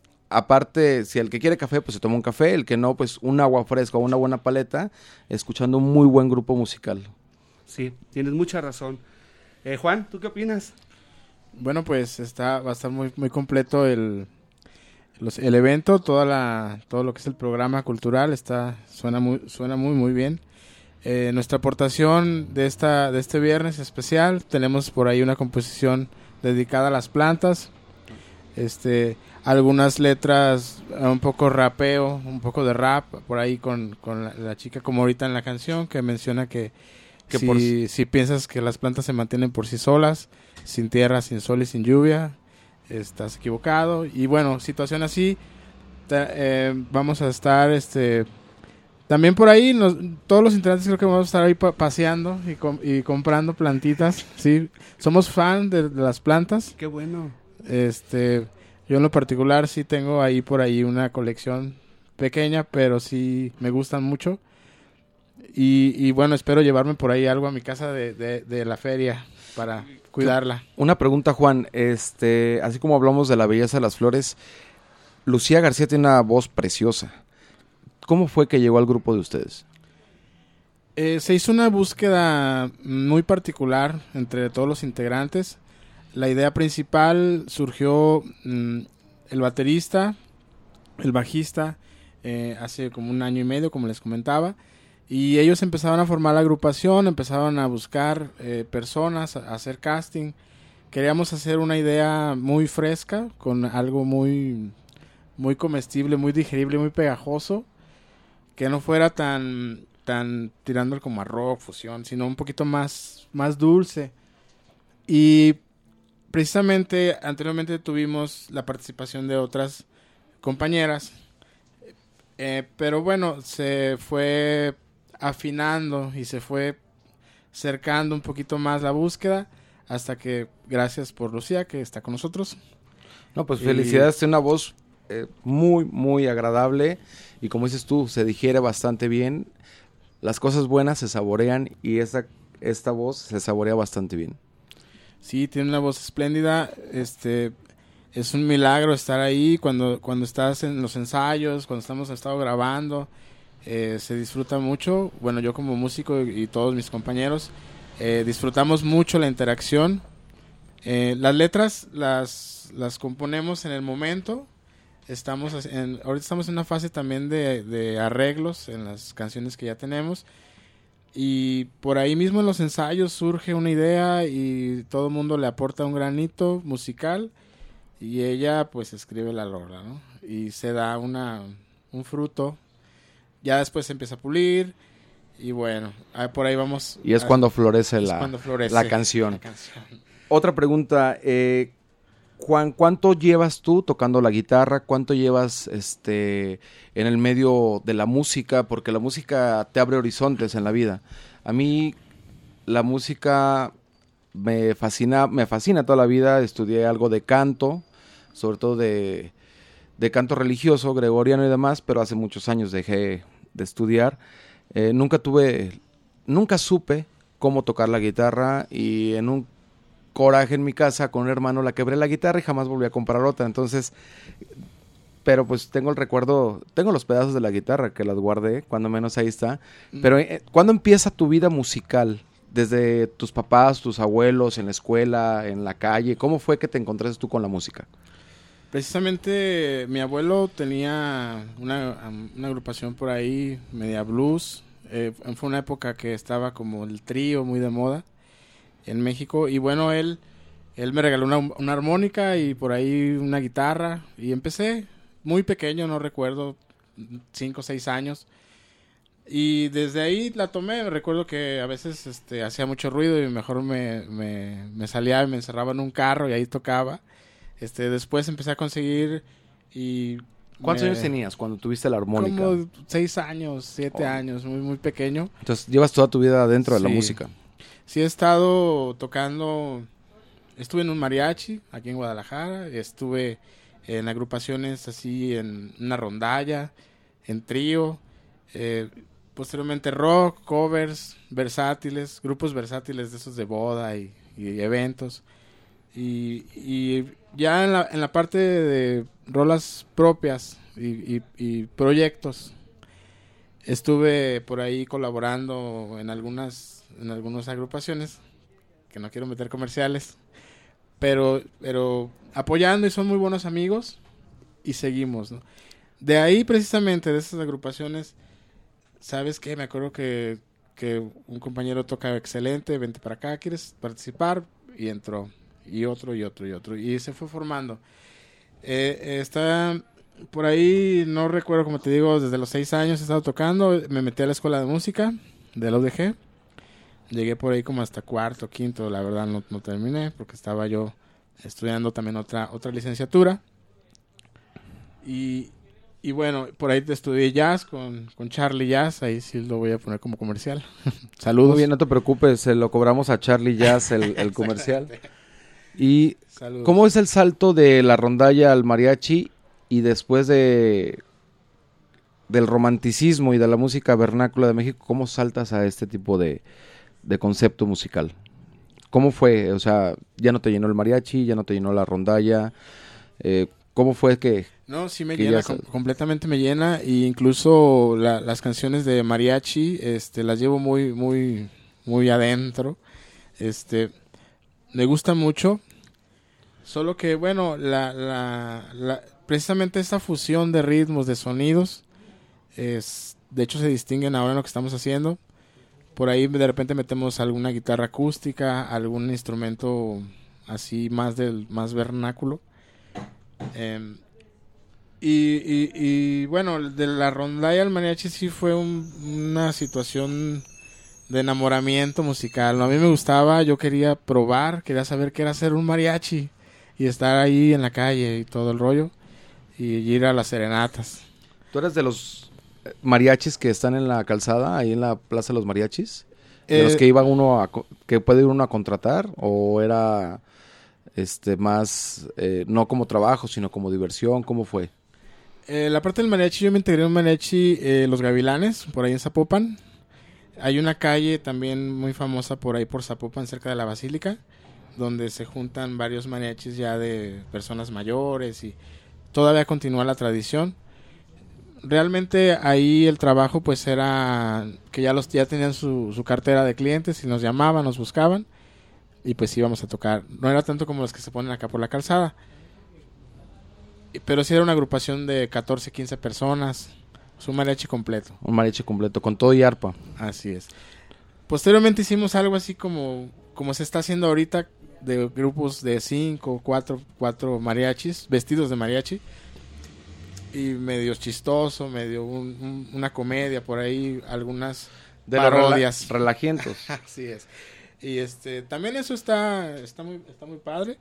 aparte, si el que quiere café, pues se toma un café, el que no, pues un agua fresca o una buena paleta, escuchando un muy buen grupo musical. Sí, tienes mucha razón. Eh, Juan, ¿tú qué opinas? Bueno, pues está va a estar muy muy completo el los, el evento, toda la todo lo que es el programa cultural está suena muy suena muy muy bien. Eh, nuestra aportación de esta de este viernes especial, tenemos por ahí una composición dedicada a las plantas. Este, algunas letras, un poco rapeo, un poco de rap por ahí con, con la, la chica, como ahorita en la canción, que menciona que, que si, por... si piensas que las plantas se mantienen por sí solas, sin tierra, sin sol y sin lluvia, estás equivocado. Y bueno, situación así, ta, eh, vamos a estar este también por ahí, nos, todos los integrantes creo que vamos a estar ahí pa paseando y, com y comprando plantitas. Sí, somos fan de, de las plantas. Qué bueno. Este, yo en lo particular sí tengo ahí por ahí una colección pequeña, pero sí me gustan mucho. Y, y bueno, espero llevarme por ahí algo a mi casa de, de, de la feria para cuidarla. Una pregunta, Juan, este, así como hablamos de la belleza de las flores, Lucía García tiene una voz preciosa. ¿Cómo fue que llegó al grupo de ustedes? Eh, se hizo una búsqueda muy particular entre todos los integrantes. La idea principal surgió mmm, el baterista, el bajista, eh, hace como un año y medio, como les comentaba, y ellos empezaron a formar la agrupación, empezaron a buscar eh, personas, a hacer casting. Queríamos hacer una idea muy fresca, con algo muy, muy comestible, muy digerible, muy pegajoso, que no fuera tan, tan tirando como a rock, fusión, sino un poquito más, más dulce. Y precisamente anteriormente tuvimos la participación de otras compañeras. Eh, pero bueno, se fue afinando y se fue cercando un poquito más la búsqueda hasta que, gracias por Lucía, que está con nosotros. No, pues Y- felicidades, tiene una voz eh, muy, muy agradable y como dices tú, se digiere bastante bien. Las cosas buenas se saborean y esta, esta voz se saborea bastante bien. Sí, tiene una voz espléndida. Este, es un milagro estar ahí cuando, cuando estás en los ensayos, cuando estamos estado grabando. Eh, se disfruta mucho. Bueno, yo como músico y, y todos mis compañeros eh, disfrutamos mucho la interacción. Eh, las letras las, las componemos en el momento. Estamos en, ahorita estamos en una fase también de, de arreglos en las canciones que ya tenemos. Y por ahí mismo en los ensayos surge una idea y todo el mundo le aporta un granito musical y ella pues escribe la rola, ¿no? Y se da una, un fruto. Ya después se empieza a pulir y bueno, ah, por ahí vamos. Y es a- cuando florece, es la, cuando florece la canción. la canción. Otra pregunta, eh, Juan, ¿cuánto llevas tú tocando la guitarra? ¿Cuánto llevas este en el medio de la música? Porque la música te abre horizontes en la vida. A mí la música me fascina, me fascina toda la vida. Estudié algo de canto, sobre todo de, de canto religioso, gregoriano y demás, pero hace muchos años dejé de estudiar. Eh, nunca tuve, nunca supe cómo tocar la guitarra y en un coraje en mi casa con un hermano la quebré la guitarra y jamás volví a comprar otra. Entonces, pero pues tengo el recuerdo, tengo los pedazos de la guitarra que las guardé, cuando menos ahí está. Pero eh, ¿cuándo empieza tu vida musical? Desde tus papás, tus abuelos, en la escuela, en la calle. ¿Cómo fue que te encontraste tú con la música? Precisamente mi abuelo tenía una, una agrupación por ahí, media blues. Eh, fue una época que estaba como el trío muy de moda en México. Y bueno, él, él me regaló una, una armónica y por ahí una guitarra. Y empecé muy pequeño, no recuerdo, cinco o seis años. Y desde ahí la tomé. Recuerdo que a veces este, hacía mucho ruido y mejor me, me, me salía y me encerraba en un carro y ahí tocaba. Este, después empecé a conseguir y... ¿Cuántos me- años tenías cuando tuviste la armónica? Como seis años, siete Oh. años, muy, muy pequeño. Entonces llevas toda tu vida dentro de la Sí. música. Sí he estado tocando, estuve en un mariachi aquí en Guadalajara, estuve en agrupaciones así, en una rondalla, en trío, eh, posteriormente rock, covers, versátiles, grupos versátiles de esos de boda y, y eventos. Y, y ya en la, en la parte de rolas propias y, y, y proyectos, estuve por ahí colaborando en algunas, en algunas agrupaciones, que no quiero meter comerciales, pero, pero apoyando y son muy buenos amigos y seguimos, ¿no? De ahí precisamente, de esas agrupaciones, ¿sabes qué? Me acuerdo que, que un compañero toca excelente, vente para acá, ¿quieres participar? Y entró. Y otro, y otro, y otro. Y se fue formando. Eh, eh, está por ahí, no recuerdo, como te digo, desde los seis años he estado tocando. Me metí a la escuela de música de la U D G. Llegué por ahí como hasta cuarto, quinto. La verdad no, no terminé porque estaba yo estudiando también otra, otra licenciatura. Y, y bueno, por ahí te estudié jazz con, con Charlie Jazz. Ahí sí lo voy a poner como comercial. Saludos. Muy bien, no te preocupes, se lo cobramos a Charlie Jazz el, el comercial. Y Saludos. ¿cómo es el salto de la rondalla al mariachi y después de del romanticismo y de la música vernácula de México, cómo saltas a este tipo de, de concepto musical? ¿Cómo fue? O sea, ya no te llenó el mariachi, ya no te llenó la rondalla. Eh, ¿Cómo fue que...? No, sí me que llena, ya com- sal- completamente me llena. E incluso la- las canciones de mariachi, este, las llevo muy, muy, muy adentro. Este, me gusta mucho. Solo que, bueno, la, la, la, precisamente esta fusión de ritmos, de sonidos, es, de hecho se distinguen ahora en lo que estamos haciendo. Por ahí de repente metemos alguna guitarra acústica, algún instrumento así más del más vernáculo. Em, y, y, y bueno, de la rondalla al mariachi sí fue un- una situación de enamoramiento musical, ¿no? A mí me gustaba, yo quería probar, quería saber qué era hacer un mariachi y estar ahí en la calle y todo el rollo. y ir a las serenatas. ¿Tú eres de los mariachis que están en la calzada, ahí en la Plaza de los Mariachis? ¿De Eh, los que iba uno a, co- que puede ir uno a contratar? ¿O era este más, eh, no como trabajo, sino como diversión? ¿Cómo fue? Eh, la parte del mariachi, yo me integré en un mariachi, eh, Los Gavilanes, por ahí en Zapopan. Hay una calle también muy famosa por ahí por Zapopan, cerca de la Basílica, donde se juntan varios mariachis ya de personas mayores y todavía continúa la tradición. Realmente ahí el trabajo pues era que ya los ya tenían su, su cartera de clientes y nos llamaban, nos buscaban y pues íbamos a tocar. No era tanto como los que se ponen acá por la calzada, pero sí era una agrupación de catorce, quince personas, su mariachi completo. Un mariachi completo, con todo y arpa. Así es. Posteriormente hicimos algo así como, como se está haciendo ahorita, de grupos de cinco, cuatro, cuatro mariachis, vestidos de mariachi. Y medio chistoso, medio un- un- una comedia por ahí, algunas De los parodias. rela- relajientos. Así es. Y este, también eso está, está muy, está muy padre.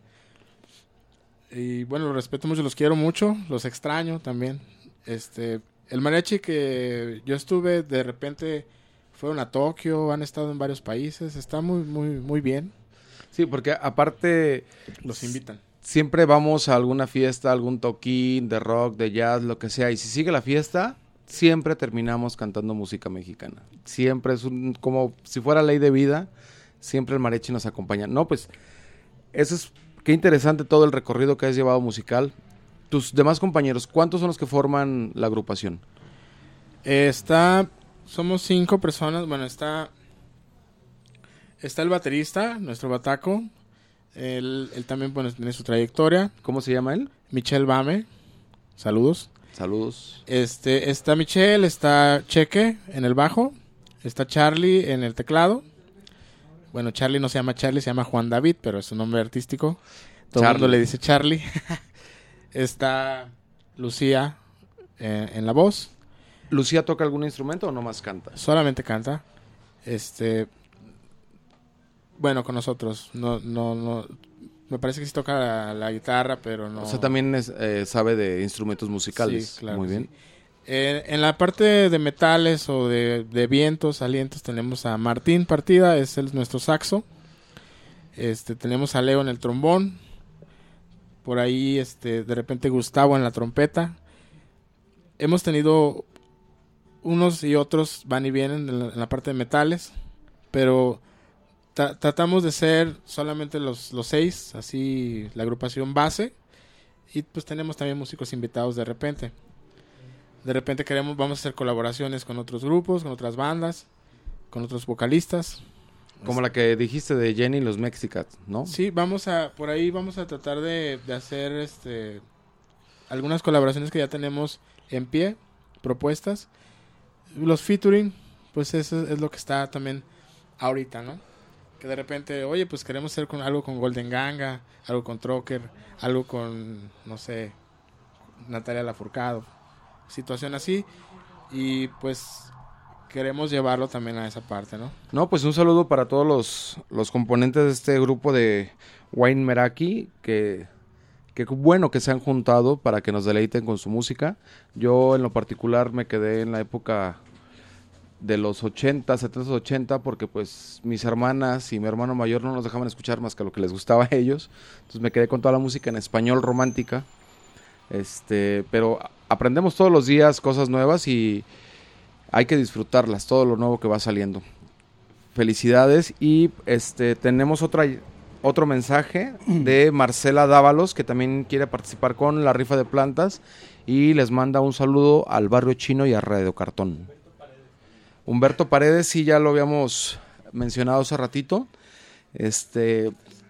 Y bueno, los respeto mucho, los quiero mucho, los extraño también. Este, el mariachi que yo estuve, de repente fueron a Tokio, han estado en varios países, está muy, muy, muy bien. Sí, porque aparte Los invitan. siempre vamos a alguna fiesta, algún toquín de rock, de jazz, lo que sea, y si sigue la fiesta, siempre terminamos cantando música mexicana. Siempre es un, como si fuera ley de vida, siempre el mariachi nos acompaña. No, pues, eso es, qué interesante todo el recorrido que has llevado musical. Tus demás compañeros, ¿cuántos son los que forman la agrupación? Eh, está, somos cinco personas, bueno, está, está el baterista, nuestro bataco, él, él también bueno, tiene su trayectoria, ¿Cómo se llama él? Michelle Bame, saludos. Saludos. Este, está Michelle, está Cheque en el bajo, está Charlie en el teclado. Bueno, Charlie no se llama Charlie, se llama Juan David, pero es un nombre artístico. Todo el mundo Charlie. le dice Charlie. Está Lucía eh, en la voz, ¿Lucía toca algún instrumento o nomás canta? solamente canta. Este, bueno, con nosotros, no, no, no. Me parece que sí toca la, la guitarra, pero no. O sea, también es, eh, sabe de instrumentos musicales. Sí, claro Muy que bien. sí. Eh, en la parte de metales o de, de vientos, alientos, tenemos a Martín Partida, es el, nuestro saxo. Este, tenemos a Leo en el trombón. Por ahí, este, de repente Gustavo en la trompeta. Hemos tenido unos y otros van y vienen en la, en la parte de metales, pero tra- tratamos de ser solamente los, los seis, así la agrupación base, y pues tenemos también músicos invitados de repente. De repente queremos, vamos a hacer colaboraciones con otros grupos, con otras bandas, con otros vocalistas. Como la que dijiste de Jenny y los Mexicats, ¿no? Sí, vamos a, por ahí vamos a tratar de, de hacer este algunas colaboraciones que ya tenemos en pie, propuestas. Los featuring, pues eso es lo que está también ahorita, ¿no? Que de repente, oye, pues queremos hacer con algo con Golden Ganga, algo con Trocker, algo con, no sé, Natalia Lafourcade, situación así, y pues queremos llevarlo también a esa parte, ¿no? No, pues un saludo para todos los, los componentes de este grupo de Wine Meraki, que, que bueno que se han juntado para que nos deleiten con su música. Yo en lo particular me quedé en la época de los ochenta, setenta, ochenta, porque pues mis hermanas y mi hermano mayor no nos dejaban escuchar más que lo que les gustaba a ellos. Entonces me quedé con toda la música en español romántica. Este, pero aprendemos todos los días cosas nuevas y hay que disfrutarlas, todo lo nuevo que va saliendo. Felicidades. Y este tenemos otra otro mensaje de Marcela Dávalos, que también quiere participar con la rifa de plantas y les manda un saludo al Barrio Chino y a Radio Cartón. Humberto Paredes, sí, ya lo habíamos mencionado hace ratito. Este,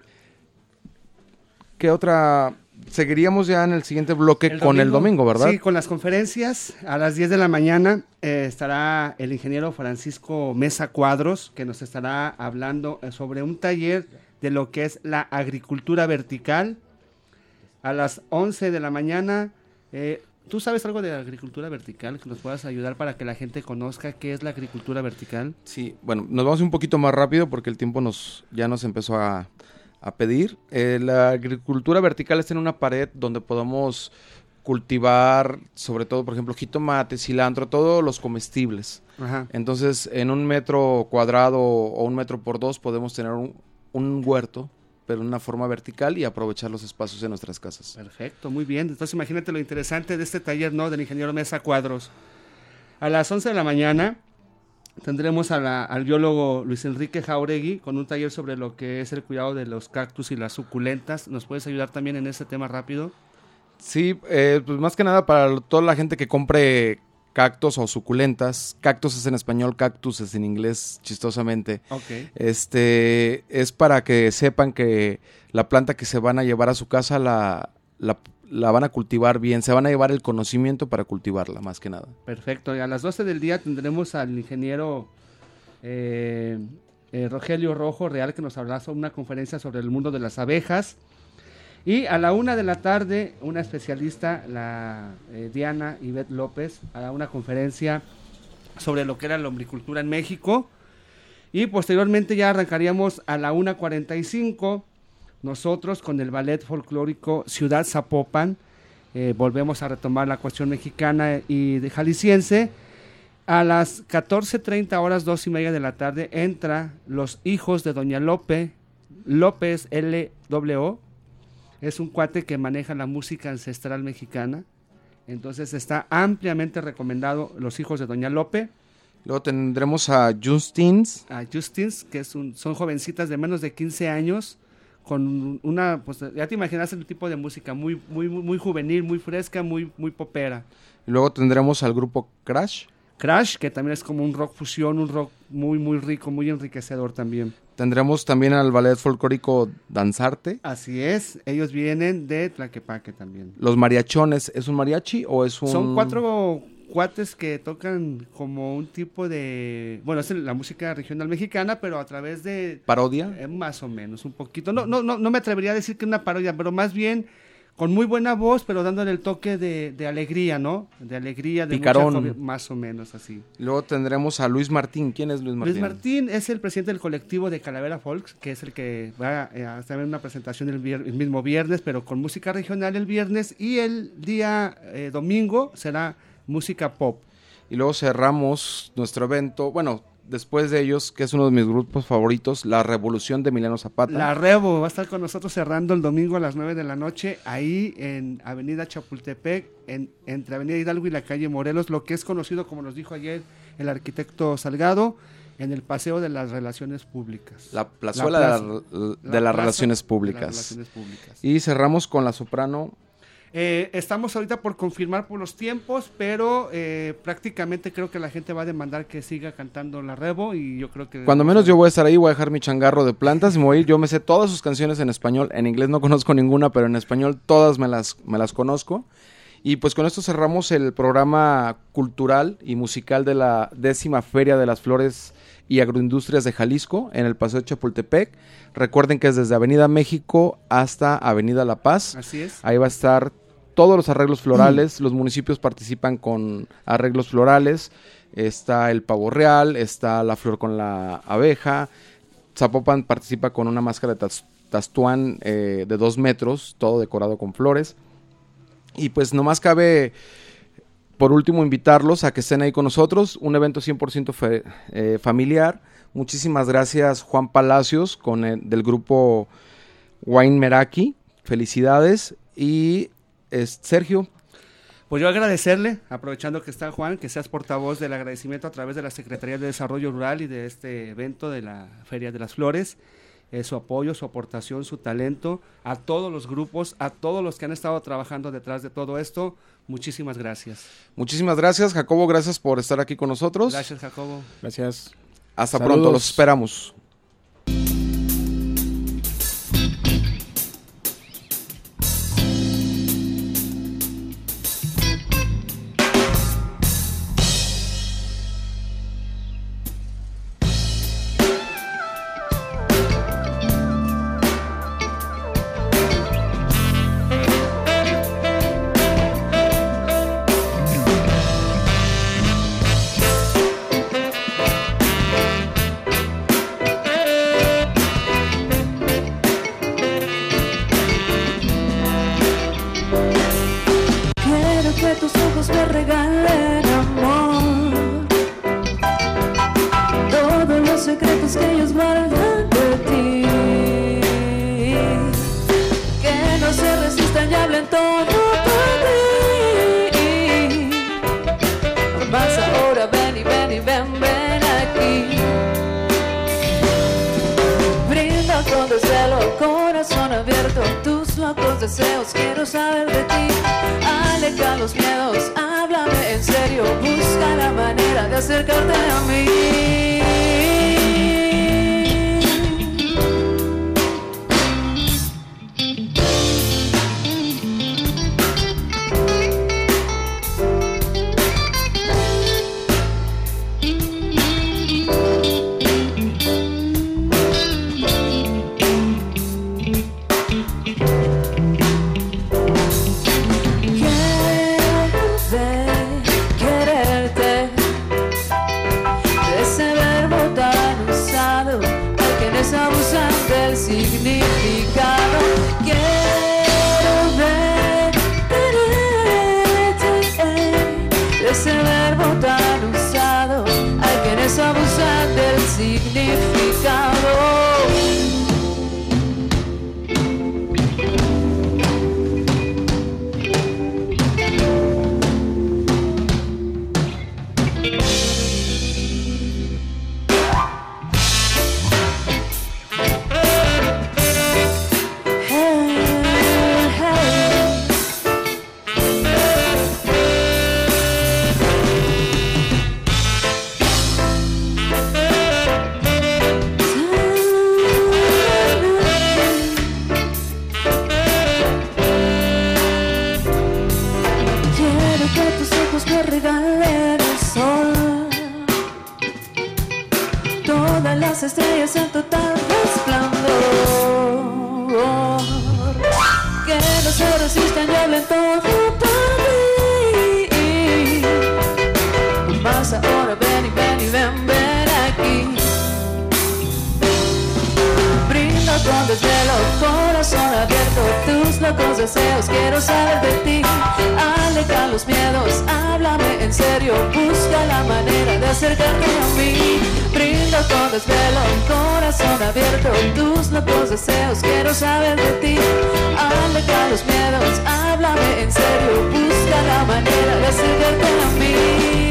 ¿qué otra? Seguiríamos ya en el siguiente bloque El con el domingo, ¿verdad? Sí, con las conferencias. A las diez de la mañana eh, estará el ingeniero Francisco Mesa Cuadros, que nos estará hablando eh, sobre un taller de lo que es la agricultura vertical. A las once de la mañana, eh, ¿tú sabes algo de agricultura vertical que nos puedas ayudar para que la gente conozca qué es la agricultura vertical? Sí, bueno, nos vamos un poquito más rápido porque el tiempo nos ya nos empezó a, a pedir. Eh, la agricultura vertical está en una pared donde podemos cultivar, sobre todo, por ejemplo, jitomate, cilantro, todos los comestibles. Ajá. Entonces, en un metro cuadrado o un metro por dos podemos tener un, un huerto, pero en una forma vertical y aprovechar los espacios en nuestras casas. Perfecto, muy bien. Entonces imagínate lo interesante de este taller, ¿no? Del ingeniero Mesa Cuadros. A las once de la mañana tendremos a la, al biólogo Luis Enrique Jauregui con un taller sobre lo que es el cuidado de los cactus y las suculentas. ¿Nos puedes ayudar también en ese tema rápido? Sí, eh, pues más que nada para toda la gente que compre cactus o suculentas. Cactus es en español, cactus es en inglés, chistosamente. Ok. Este, es para que sepan que la planta que se van a llevar a su casa la, la, la van a cultivar bien, se van a llevar el conocimiento para cultivarla, más que nada. Perfecto. Y a las doce del día tendremos al ingeniero eh, eh, Rogelio Rojo Real, que nos hablará sobre una conferencia sobre el mundo de las abejas. Y a la una de la tarde, una especialista, la eh, Diana Ivette López, hará una conferencia sobre lo que era la lombricultura en México. Y posteriormente ya arrancaríamos a la una cuarenta y cinco, nosotros con el ballet folclórico Ciudad Zapopan. Eh, volvemos a retomar la cuestión mexicana y de jalisciense. A las catorce treinta horas, dos y media de la tarde, entra Los Hijos de Doña Lope, López L W O. Es un cuate que maneja la música ancestral mexicana. Entonces está ampliamente recomendado Los Hijos de Doña Lope. Luego tendremos a Justins. A Justins, que es un, son jovencitas de menos de quince años, con una, pues ya te imaginas el tipo de música, muy, muy, muy juvenil, muy fresca, muy, muy popera. Y luego tendremos al grupo Crash. Crash, que también es como un rock fusión, un rock muy, muy rico, muy enriquecedor también. Tendremos también al ballet folclórico Danzarte. Así es, ellos vienen de Tlaquepaque también. Los mariachones, ¿es un mariachi o es un...? Son cuatro cuates que tocan como un tipo de... Bueno, es la música regional mexicana, pero a través de... ¿Parodia? Eh, más o menos, un poquito. No, no, no, no me atrevería a decir que una parodia, pero más bien con muy buena voz, pero dándole el toque de, de alegría, ¿no? De alegría, de Picarón. mucha jovi- más o menos así. Luego tendremos a Luis Martín. ¿Quién es Luis Martín? Luis Martín es el presidente del colectivo de Calavera Folks, que es el que va eh, a tener una presentación el, vier- el mismo viernes, pero con música regional el viernes, y el día eh, domingo será música pop. Y luego cerramos nuestro evento, bueno, después de ellos, que es uno de mis grupos favoritos, La Revolución de Emiliano Zapata. La Revo va a estar con nosotros cerrando el domingo a las nueve de la noche, ahí en Avenida Chapultepec, en, entre Avenida Hidalgo y la calle Morelos, lo que es conocido, como nos dijo ayer el arquitecto Salgado, en el Paseo de las Relaciones Públicas. La plazuela La de, plaza- la- de la las plaza relaciones de las públicas. Relaciones Públicas. Y cerramos con la soprano. Eh, estamos ahorita por confirmar por los tiempos, pero eh, prácticamente creo que la gente va a demandar que siga cantando la Revo, y yo creo que... Cuando menos yo voy a estar ahí, voy a dejar mi changarro de plantas y me voy a ir. Yo me sé todas sus canciones en español, en inglés no conozco ninguna, pero en español todas me las, me las conozco. Y pues con esto cerramos el programa cultural y musical de la décima Feria de las Flores y Agroindustrias de Jalisco en el Paseo de Chapultepec. Recuerden que es desde Avenida México hasta Avenida La Paz. Así es. Ahí va a estar todos los arreglos florales, los municipios participan con arreglos florales, está el pavo real, está la flor con la abeja, Zapopan participa con una máscara de tas- tastuán eh, de dos metros, todo decorado con flores. Y pues nomás cabe, por último, invitarlos a que estén ahí con nosotros, un evento cien por ciento fe- eh, familiar. Muchísimas gracias Juan Palacios con el, del grupo Wine Meraki, felicidades. Y es Sergio. Pues yo agradecerle, aprovechando que está Juan, que seas portavoz del agradecimiento a través de la Secretaría de Desarrollo Rural y de este evento de la Feria de las Flores, eh, su apoyo, su aportación, su talento, a todos los grupos, a todos los que han estado trabajando detrás de todo esto, muchísimas gracias. Muchísimas gracias, Jacobo, gracias por estar aquí con nosotros. Gracias, Jacobo. Gracias. Hasta Saludos. pronto, los esperamos. con desvelo, corazón abierto, tus locos deseos, quiero saber de ti. Aleja los miedos, háblame en serio, busca la manera de acercarte a mí. Significado, quiero ver, tenerte, ese verbo tan usado, hay quienes abusan del significado. Estrellas en total resplandor, que no se resistan y hablen todo por mí. Más ahora ven y ven y ven, ven aquí. Brindo con desvelo, corazón abierto, tus locos deseos, quiero saber de ti. Aleja los miedos, háblame en serio, busca la manera de acercarte a mí. Brindo con desvelo, corazón abierto, tus locos deseos, quiero saber de ti. Aleja los miedos, háblame en serio, busca la manera de acercarte a mí.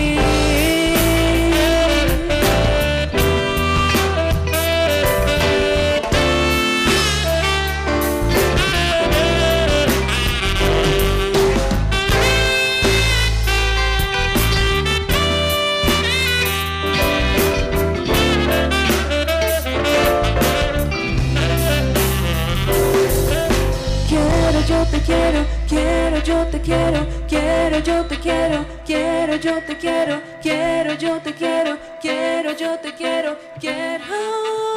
Yo te quiero, quiero, yo te quiero, quiero, yo te quiero, quiero, yo te quiero, quiero, yo te quiero, quiero, yo te quiero, quiero.